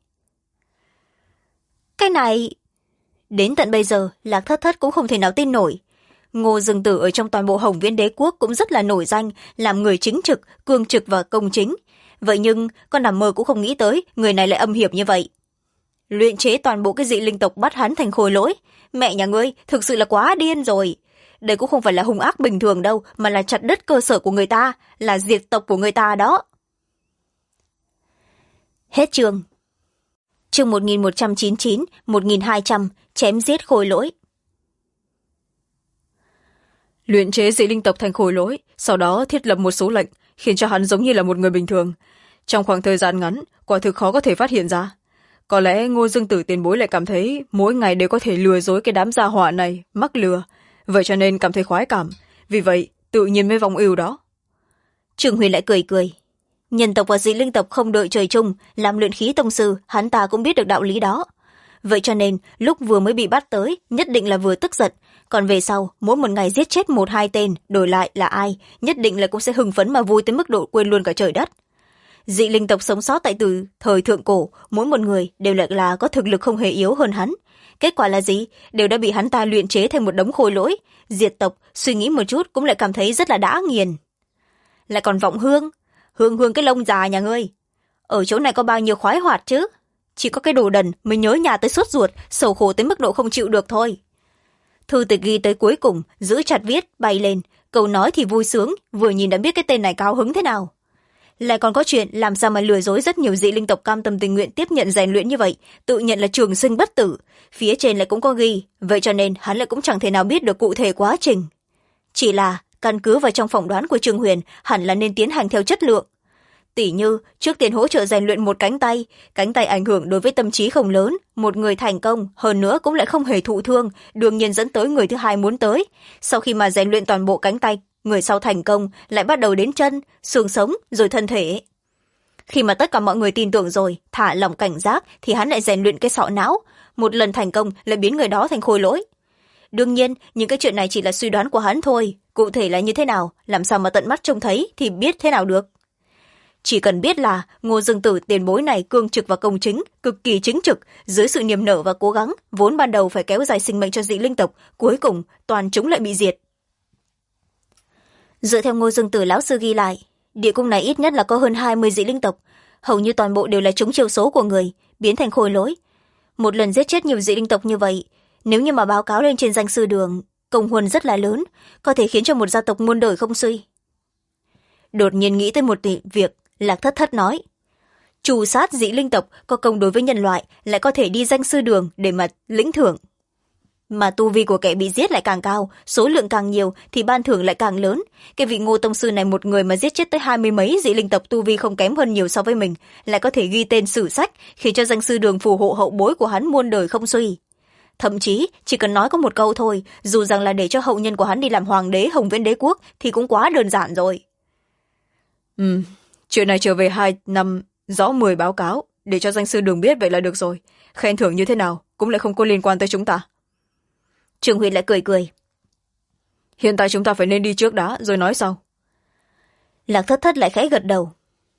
S1: Cái này... Đến tận bây giờ, Lạc Thất Thất cũng không thể nào tin nổi. Ngô Dương Tử ở trong toàn bộ Hồng Viễn Đế Quốc cũng rất là nổi danh, làm người chính trực, cương trực và công chính. Vậy nhưng, con nằm mơ cũng không nghĩ tới, người này lại âm hiểm như vậy. luyện chế toàn bộ cái dị linh tộc bắt hắn thành khôi lỗi. Mẹ nhà ngươi thực sự là quá điên rồi. Đây cũng không phải là hung ác bình thường đâu, mà là chặt đứt cơ sở của người ta, là diệt tộc của người ta đó. Hết chương. Chương 1199, 1200, chém giết khôi lỗi.
S2: Luyện chế dị linh tộc thành khôi lỗi, sau đó thiết lập một số lệnh, khiến cho hắn giống như là một người bình thường. Trong khoảng thời gian ngắn, quả thực khó có thể phát hiện ra. Có lẽ Ngô Dương Tử tiền bối lại cảm thấy mỗi ngày đều có thể lừa dối cái đám gia hỏa này, mắc lừa. Vậy cho nên cảm thấy khoái cảm. Vì vậy, tự nhiên mới vong ưu đó.
S1: Trường Huyền lại cười cười. Nhân tộc và dị linh tộc không đợi trời chung, làm luyện khí tông sư, hắn ta cũng biết được đạo lý đó. Vậy cho nên, lúc vừa mới bị bắt tới, nhất định là vừa tức giận. Còn về sau, mỗi một ngày giết chết 1-2 tên, đổi lại là ai, nhất định là cũng sẽ hưng phấn mà vui tới mức độ quên luôn cả trời đất. Dị linh tộc sống sót tại từ thời thượng cổ, mỗi một người đều là có thực lực không hề yếu hơn hắn. Kết quả là gì? Đều đã bị hắn ta luyện chế thành một đống khôi lỗi. Diệt tộc, suy nghĩ một chút cũng lại cảm thấy rất là đã nghiền. Lại còn vọng hương. Hương cái lông già nhà ngươi. Ở chỗ này có bao nhiêu khoái hoạt chứ? Chỉ có cái đồ đần mới nhớ nhà tới sốt ruột, sầu khổ tới mức độ không chịu được thôi. Thư tịch ghi tới cuối cùng, giữ chặt viết, bay lên. Câu nói thì vui sướng, vừa nhìn đã biết cái tên này cao hứng thế nào. Lại còn có chuyện làm sao mà lừa dối rất nhiều dị linh tộc cam tâm tình nguyện tiếp nhận rèn luyện như vậy, tự nhận là trường sinh bất tử. Phía trên lại cũng có ghi, vậy cho nên hắn lại cũng chẳng thể nào biết được cụ thể quá trình. Chỉ là, căn cứ vào trong phỏng đoán của Trương Huyền, hẳn là nên tiến hành theo chất lượng. Tỉ như, trước tiên hỗ trợ rèn luyện một cánh tay ảnh hưởng đối với tâm trí không lớn, một người thành công, hơn nữa cũng lại không hề thụ thương, đương nhiên dẫn tới người thứ hai muốn tới. Sau khi mà rèn luyện toàn bộ cánh tay, người sau thành công, lại bắt đầu đến chân, xương sống, rồi thân thể. Khi mà tất cả mọi người tin tưởng rồi, thả lỏng cảnh giác, thì hắn lại rèn luyện cái sọ não, một lần thành công lại biến người đó thành khôi lỗi. Đương nhiên, những cái chuyện này chỉ là suy đoán của hắn thôi, cụ thể là như thế nào, làm sao mà tận mắt trông thấy thì biết thế nào được. Chỉ cần biết là Ngô Dương Tử tiền bối này cương trực và công chính, cực kỳ chính trực, dưới sự niềm nở và cố gắng, vốn ban đầu phải kéo dài sinh mệnh cho dị linh tộc, cuối cùng toàn chúng lại bị diệt. Dựa theo Ngô Dương Tử lão sư ghi lại, địa cung này ít nhất là có hơn 20 dị linh tộc, hầu như toàn bộ đều là trúng chiêu số của người, biến thành khôi lỗi. Một lần giết chết nhiều dị linh tộc như vậy, nếu như mà báo cáo lên trên danh sư đường, công huân rất là lớn, có thể khiến cho một gia tộc muôn đời không suy. Đột nhiên nghĩ tới một việc, Lạc Thất Thất nói, trù sát dị linh tộc có công đối với nhân loại, lại có thể đi danh sư đường để mà lĩnh thưởng. Mà tu vi của kẻ bị giết lại càng cao, số lượng càng nhiều thì ban thưởng lại càng lớn. Cái vị Ngô tông sư này một người mà giết chết tới 20 mấy dị linh tộc tu vi không kém hơn nhiều so với mình, lại có thể ghi tên sử sách, khiến cho danh sư đường phù hộ hậu bối của hắn muôn đời không suy. Thậm chí chỉ cần nói có một câu thôi, dù rằng là để cho hậu nhân của hắn đi làm hoàng đế Hồng Viễn đế quốc thì cũng quá đơn giản rồi.
S2: Chuyện này trở về 2 năm rõ 10 báo cáo, để cho danh sư đường biết vậy là được rồi. Khen thưởng như thế nào cũng lại không có liên quan tới chúng ta.
S1: Trường Huyền lại cười cười.
S2: Hiện tại chúng ta phải nên đi trước đã, rồi nói sau.
S1: Lạc Thất Thất lại khẽ gật đầu.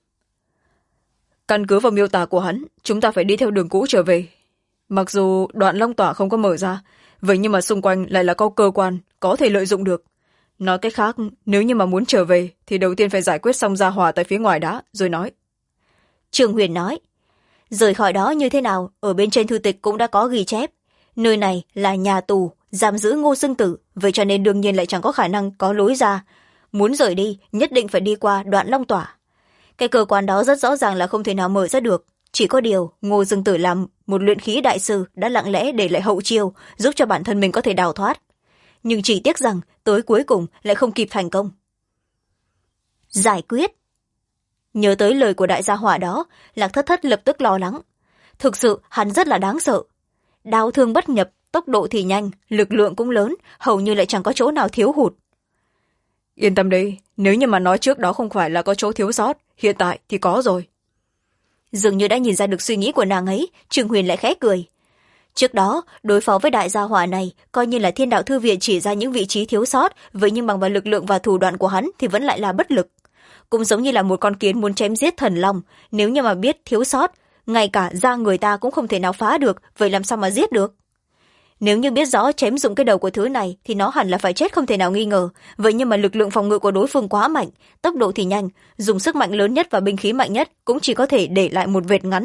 S2: Căn cứ vào miêu tả của hắn, chúng ta phải đi theo đường cũ trở về. Mặc dù đoạn long tỏa không có mở ra, vậy nhưng mà xung quanh lại là có cơ quan có thể lợi dụng được. Nói cách khác, nếu như mà muốn trở về thì đầu tiên phải giải quyết xong gia hỏa tại phía ngoài đã, rồi nói.
S1: Trường Huyền nói, rời khỏi đó như thế nào, ở bên trên thư tịch cũng đã có ghi chép. Nơi này là nhà tù, giam giữ Ngô Dương Tử, vậy cho nên đương nhiên lại chẳng có khả năng có lối ra. Muốn rời đi, nhất định phải đi qua đoạn long tỏa. Cái cơ quan đó rất rõ ràng là không thể nào mở ra được. Chỉ có điều, Ngô Dương Tử làm một luyện khí đại sư đã lặng lẽ để lại hậu chiêu, giúp cho bản thân mình có thể đào thoát. Nhưng chỉ tiếc rằng, tới cuối cùng lại không kịp thành công. Giải quyết. Nhớ tới lời của đại gia hỏa đó, Lạc Thất Thất lập tức lo lắng. Thực sự, hắn rất là đáng sợ. Đao thương bất nhập, tốc độ thì nhanh, lực lượng cũng lớn, hầu như lại chẳng có chỗ nào thiếu hụt.
S2: Yên tâm đi, nếu như mà nói trước đó không phải là có chỗ thiếu sót, hiện tại thì có rồi.
S1: Dường như đã nhìn ra được suy nghĩ của nàng ấy, Trường Huyền lại khẽ cười. Trước đó, đối phó với đại gia hỏa này, coi như là Thiên Đạo Thư Viện chỉ ra những vị trí thiếu sót, vậy nhưng bằng vào lực lượng và thủ đoạn của hắn thì vẫn lại là bất lực. Cũng giống như là một con kiến muốn chém giết thần long, nếu như mà biết thiếu sót, ngay cả da người ta cũng không thể nào phá được, vậy làm sao mà giết được? Nếu như biết rõ chém dụng cái đầu của thứ này thì nó hẳn là phải chết không thể nào nghi ngờ, vậy nhưng mà lực lượng phòng ngự của đối phương quá mạnh, tốc độ thì nhanh, dùng sức mạnh lớn nhất và binh khí mạnh nhất cũng chỉ có thể để lại một vệt ngắn.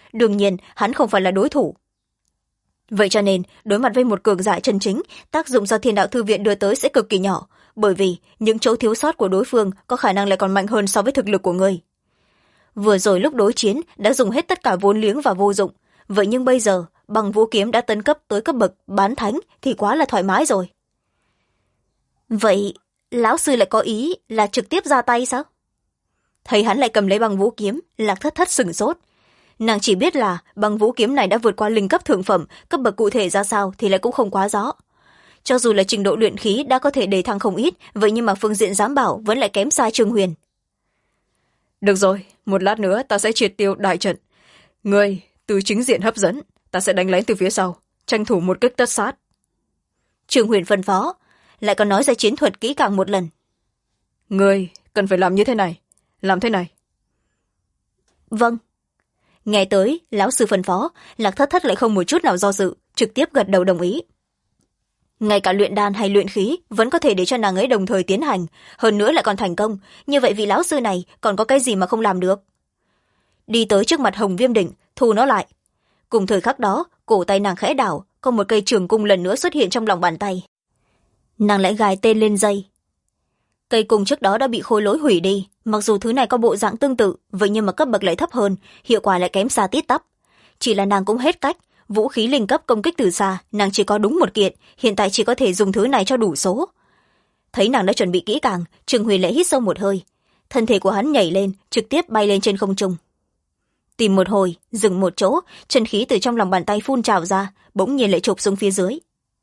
S1: đương nhiên hắn không phải là đối thủ. Vậy cho nên đối mặt với một cường giả chân chính, tác dụng do Thiên Đạo Thư Viện đưa tới sẽ cực kỳ nhỏ, bởi vì những chỗ thiếu sót của đối phương có khả năng lại còn mạnh hơn so với thực lực của người. Vừa rồi lúc đối chiến đã dùng hết tất cả vốn liếng và vô dụng, vậy nhưng bây giờ Băng Vũ Kiếm đã tấn cấp tới cấp bậc bán thánh thì quá là thoải mái rồi. Vậy lão sư lại có ý là trực tiếp ra tay sao? Thấy hắn lại cầm lấy Băng Vũ Kiếm, Lạc Thất Thất sửng sốt. Nàng chỉ biết là Băng Vũ Kiếm này đã vượt qua linh cấp thượng phẩm, cấp bậc cụ thể ra sao thì lại cũng không quá rõ. Cho dù là trình độ luyện khí đã có thể đề thăng không ít, vậy nhưng mà phương diện giám bảo vẫn lại kém xa Trương Huyền.
S2: Được rồi, một lát nữa ta sẽ triệt tiêu đại trận. Ngươi từ chính diện hấp dẫn, ta sẽ đánh lén từ phía sau, tranh thủ một kích tất sát.
S1: Trương Huyền phân phó, lại còn nói ra chiến thuật kỹ càng một lần.
S2: Ngươi cần phải làm như thế này, làm thế này.
S1: Vâng. Nghe tới lão sư phân phó, Lạc Thất Thất lại không một chút nào do dự, trực tiếp gật đầu đồng ý. Ngay cả luyện đan hay luyện khí vẫn có thể để cho nàng ấy đồng thời tiến hành, hơn nữa lại còn thành công, như vậy vị lão sư này còn có cái gì mà không làm được. Đi tới trước mặt Hồng Viêm Đỉnh, thu nó lại. Cùng thời khắc đó, cổ tay nàng khẽ đảo, có một cây trường cung lần nữa xuất hiện trong lòng bàn tay. Nàng lại gài tên lên dây. Cây cung trước đó đã bị Khôi Lỗi hủy đi, mặc dù thứ này có bộ dạng tương tự, vậy nhưng mà cấp bậc lại thấp hơn, hiệu quả lại kém xa tít tắp. Chỉ là nàng cũng hết cách, vũ khí linh cấp công kích từ xa, nàng chỉ có đúng một kiện, hiện tại chỉ có thể dùng thứ này cho đủ số. Thấy nàng đã chuẩn bị kỹ càng, Trương Huyền lại hít sâu một hơi. Thân thể của hắn nhảy lên, trực tiếp bay lên trên không trung. Tìm một hồi, dừng một chỗ, chân khí từ trong lòng bàn tay phun trào ra, bỗng nhiên lại chụp xuống phía dưới.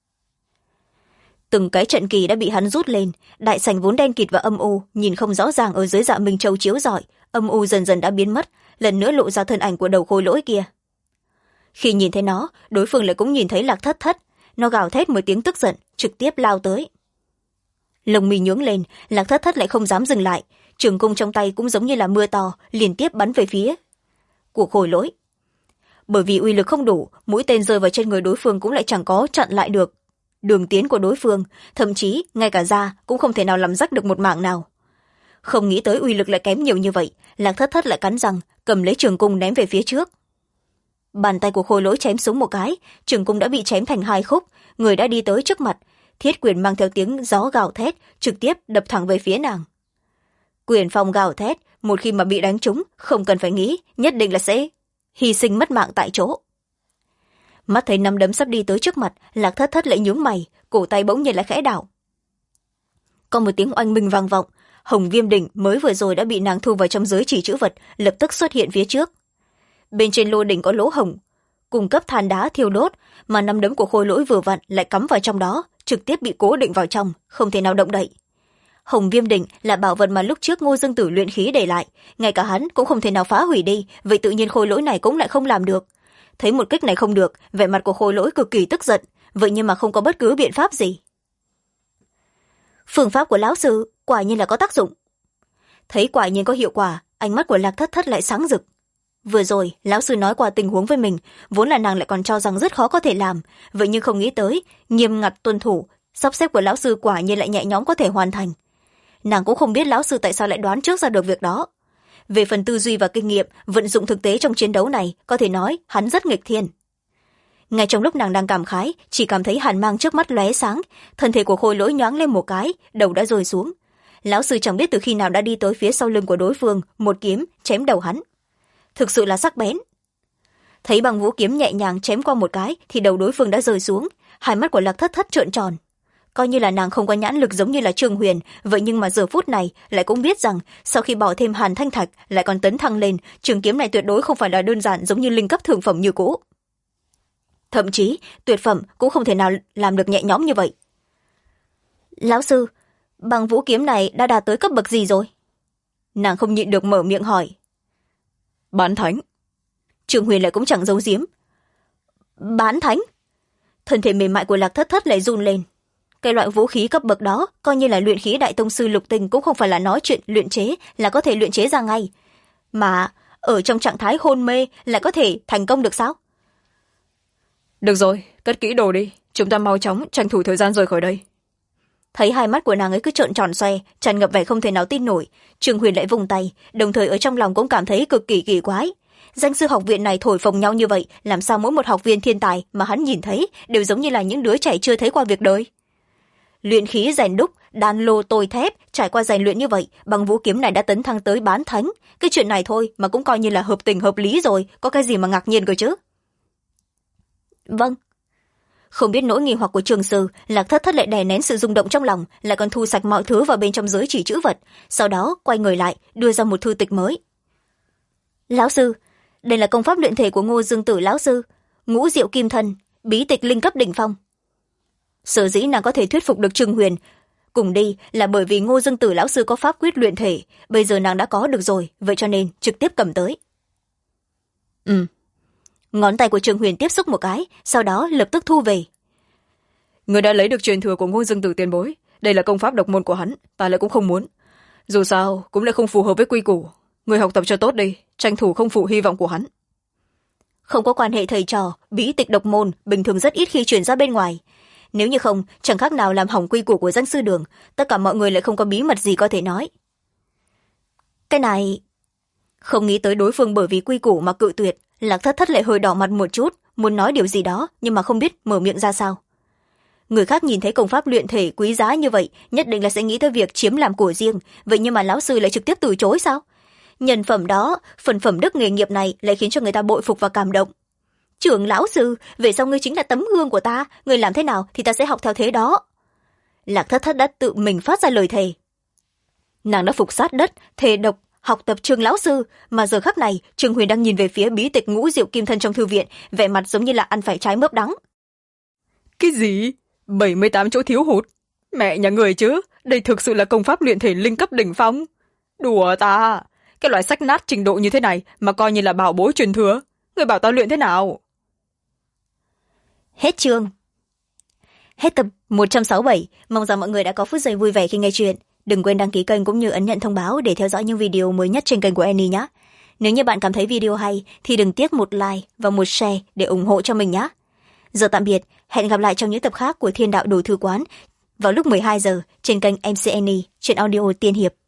S1: Từng cái trận kỳ đã bị hắn rút lên, đại sảnh vốn đen kịt và âm u, nhìn không rõ ràng ở dưới Dạ Minh Châu chiếu rọi, âm u dần dần đã biến mất, lần nữa lộ ra thân ảnh của đầu Khôi Lỗi kia. Khi nhìn thấy nó, đối phương lại cũng nhìn thấy Lạc Thất Thất, nó gào thét một tiếng tức giận, trực tiếp lao tới. Lồng mi nhướng lên, Lạc Thất Thất lại không dám dừng lại, trường cung trong tay cũng giống như là mưa to, liên tiếp bắn về phía của Khôi Lỗi. Bởi vì uy lực không đủ, mũi tên rơi vào trên người đối phương cũng lại chẳng có chặn lại được đường tiến của đối phương, thậm chí ngay cả da cũng không thể nào làm rách được một mảng nào. Không nghĩ tới uy lực lại kém nhiều như vậy, Lạc Thất Thất lại cắn răng, cầm lấy trường cung ném về phía trước. Bàn tay của Khôi Lỗi chém xuống một cái, trường cung đã bị chém thành hai khúc, người đã đi tới trước mặt, thiết quyền mang theo tiếng gió gào thét, trực tiếp đập thẳng về phía nàng. Quyền phong gào thét, một khi mà bị đánh trúng, không cần phải nghĩ, nhất định là sẽ hy sinh mất mạng tại chỗ. Mắt thấy nắm đấm sắp đi tới trước mặt, Lạc Thất Thất lại nhướng mày, cổ tay bỗng nhiên lại khẽ đảo. Có một tiếng oanh minh vang vọng, Hồng Viêm Đỉnh mới vừa rồi đã bị nàng thu vào trong giới chỉ chữ vật, lập tức xuất hiện phía trước. Bên trên lô đỉnh có lỗ hổng, cung cấp than đá thiêu đốt, mà nắm đấm của Khôi Lỗi vừa vặn lại cắm vào trong đó, trực tiếp bị cố định vào trong, không thể nào động đậy. Hồng Viêm Đỉnh là bảo vật mà lúc trước Ngô Dương Tử luyện khí để lại, ngay cả hắn cũng không thể nào phá hủy đi, vậy tự nhiên Khôi Lỗi này cũng lại không làm được. Thấy một kích này không được, vẻ mặt của Khôi Lỗi cực kỳ tức giận, vậy nhưng mà không có bất cứ biện pháp gì. Phương pháp của lão sư quả nhiên là có tác dụng. Thấy quả nhiên có hiệu quả, ánh mắt của Lạc Thất Thất lại sáng rực. Vừa rồi lão sư nói qua tình huống với mình, vốn là nàng lại còn cho rằng rất khó có thể làm, vậy nhưng không nghĩ tới nghiêm ngặt tuân thủ, sắp xếp của lão sư quả nhiên lại nhẹ nhõm có thể hoàn thành. Nàng cũng không biết lão sư tại sao lại đoán trước ra được việc đó. Về phần tư duy và kinh nghiệm vận dụng thực tế trong chiến đấu này, có thể nói hắn rất nghịch thiên. Ngay trong lúc nàng đang cảm khái, chỉ cảm thấy hàn mang trước mắt lóe sáng, thân thể của Khôi Lỗi nhoáng lên một cái, đầu đã rơi xuống. Lão sư chẳng biết từ khi nào đã đi tới phía sau lưng của đối phương, một kiếm chém đầu hắn. Thực sự là sắc bén. Thấy Băng Vũ Kiếm nhẹ nhàng chém qua một cái thì đầu đối phương đã rơi xuống, hai mắt của Lạc Thất Thất trợn tròn. Coi như là nàng không có nhãn lực giống như là Trương Huyền, vậy nhưng mà giờ phút này lại cũng biết rằng sau khi bỏ thêm Hàn Thanh Thạch lại còn tấn thăng lên, trường kiếm này tuyệt đối không phải là đơn giản giống như linh cấp thượng phẩm như cũ. Thậm chí tuyệt phẩm cũng không thể nào làm được nhẹ nhõm như vậy. Lão sư, Băng Vũ Kiếm này đã đạt tới cấp bậc gì rồi? Nàng không nhịn được mở miệng hỏi.
S2: Bán thánh.
S1: Trương Huyền lại cũng chẳng giấu giếm. Bán thánh? Thân thể mềm mại của Lạc Thất Thất lại run lên. Cái loại vũ khí cấp bậc đó, coi như là luyện khí đại tông sư lục tinh cũng không phải là nói chuyện luyện chế là có thể luyện chế ra ngay. Mà ở trong trạng thái hôn mê lại có thể thành công được sao?
S2: Được rồi, cất kỹ đồ đi, chúng ta mau chóng tranh thủ thời gian rời khỏi đây.
S1: Thấy hai mắt của nàng ấy cứ trợn tròn xoe, tràn ngập vẻ không thể nào tin nổi, Trương Huyền lại vùng tay, đồng thời ở trong lòng cũng cảm thấy cực kỳ kỳ quái. danh sư học viện này thổi phồng nhau như vậy, làm sao mỗi một học viên thiên tài mà hắn nhìn thấy đều giống như là những đứa trẻ chưa thấy qua việc đời. Luyện khí rèn đúc, đan lô tôi thép, trải qua rèn luyện như vậy, bằng vũ kiếm này đã tấn thăng tới bán thánh. Cái chuyện này thôi mà cũng coi như là hợp tình hợp lý rồi, có cái gì mà ngạc nhiên cơ chứ. Vâng. Không biết nỗi nghi hoặc của trường sư, Lạc Thất Thất lại đè nén sự rung động trong lòng, lại còn thu sạch mọi thứ vào bên trong giới chỉ chữ vật, sau đó quay người lại đưa ra một thư tịch mới. Lão sư, đây là công pháp luyện thể của Ngô Dương Tử lão sư, Ngũ Diệu Kim Thân, bí tịch linh cấp đỉnh phong. Sở dĩ nàng có thể thuyết phục được Trương Huyền cùng đi là bởi vì Ngô Dương Tử lão sư có pháp quyết luyện thể, bây giờ nàng đã có được rồi, vậy cho nên trực tiếp cầm tới. Ngón tay của Trương Huyền tiếp xúc một cái, sau đó lập tức thu về.
S2: Người đã lấy được truyền thừa của Ngô Dương Tử tiền bối, đây là công pháp độc môn của hắn, ta lại cũng không muốn. Dù sao cũng lại không phù hợp với quy củ, người học tập cho tốt đi, tranh thủ không phụ hy vọng của hắn.
S1: Không có quan hệ thầy trò, bí tịch độc môn bình thường rất ít khi truyền ra bên ngoài. Nếu như không, chẳng khác nào làm hỏng quy củ của danh sư đường, tất cả mọi người lại không có bí mật gì có thể nói. Cái này... Không nghĩ tới đối phương bởi vì quy củ mà cự tuyệt, Lạc Thất Thất lại hơi đỏ mặt một chút, muốn nói điều gì đó nhưng mà không biết mở miệng ra sao. Người khác nhìn thấy công pháp luyện thể quý giá như vậy, nhất định là sẽ nghĩ tới việc chiếm làm của riêng, vậy nhưng mà lão sư lại trực tiếp từ chối sao? Nhân phẩm đó, phần phẩm đức nghề nghiệp này lại khiến cho người ta bội phục và cảm động. Trưởng lão sư, về sau ngươi chính là tấm gương của ta, ngươi làm thế nào thì ta sẽ học theo thế đó. Lạc Thất Thất đã tự mình phát ra lời thề. Nàng đã phục sát đất, thề độc, học tập Trương lão sư, mà giờ khắc này Trương Huyền đang nhìn về phía bí tịch Ngũ Diệu Kim Thân trong thư viện, vẻ mặt giống như là ăn phải trái mướp đắng.
S2: Cái gì? 78 chỗ thiếu hụt? Mẹ nhà người chứ, đây thực sự là công pháp luyện thể linh cấp đỉnh phong. Đùa ta, cái loại sách nát trình độ như thế này mà coi như là bảo bối truyền thừa, người bảo ta luyện thế nào?
S1: Hết chương. Hết tập 167, mong rằng mọi người đã có phút giây vui vẻ khi nghe chuyện. Đừng quên đăng ký kênh cũng như ấn nhận thông báo để theo dõi những video mới nhất trên kênh của Annie nhé. Nếu như bạn cảm thấy video hay thì đừng tiếc một like và một share để ủng hộ cho mình nhé. Giờ tạm biệt, hẹn gặp lại trong những tập khác của Thiên Đạo Đồ Thư Quán vào lúc 12 giờ trên kênh MC Annie trên audio Tiên Hiệp.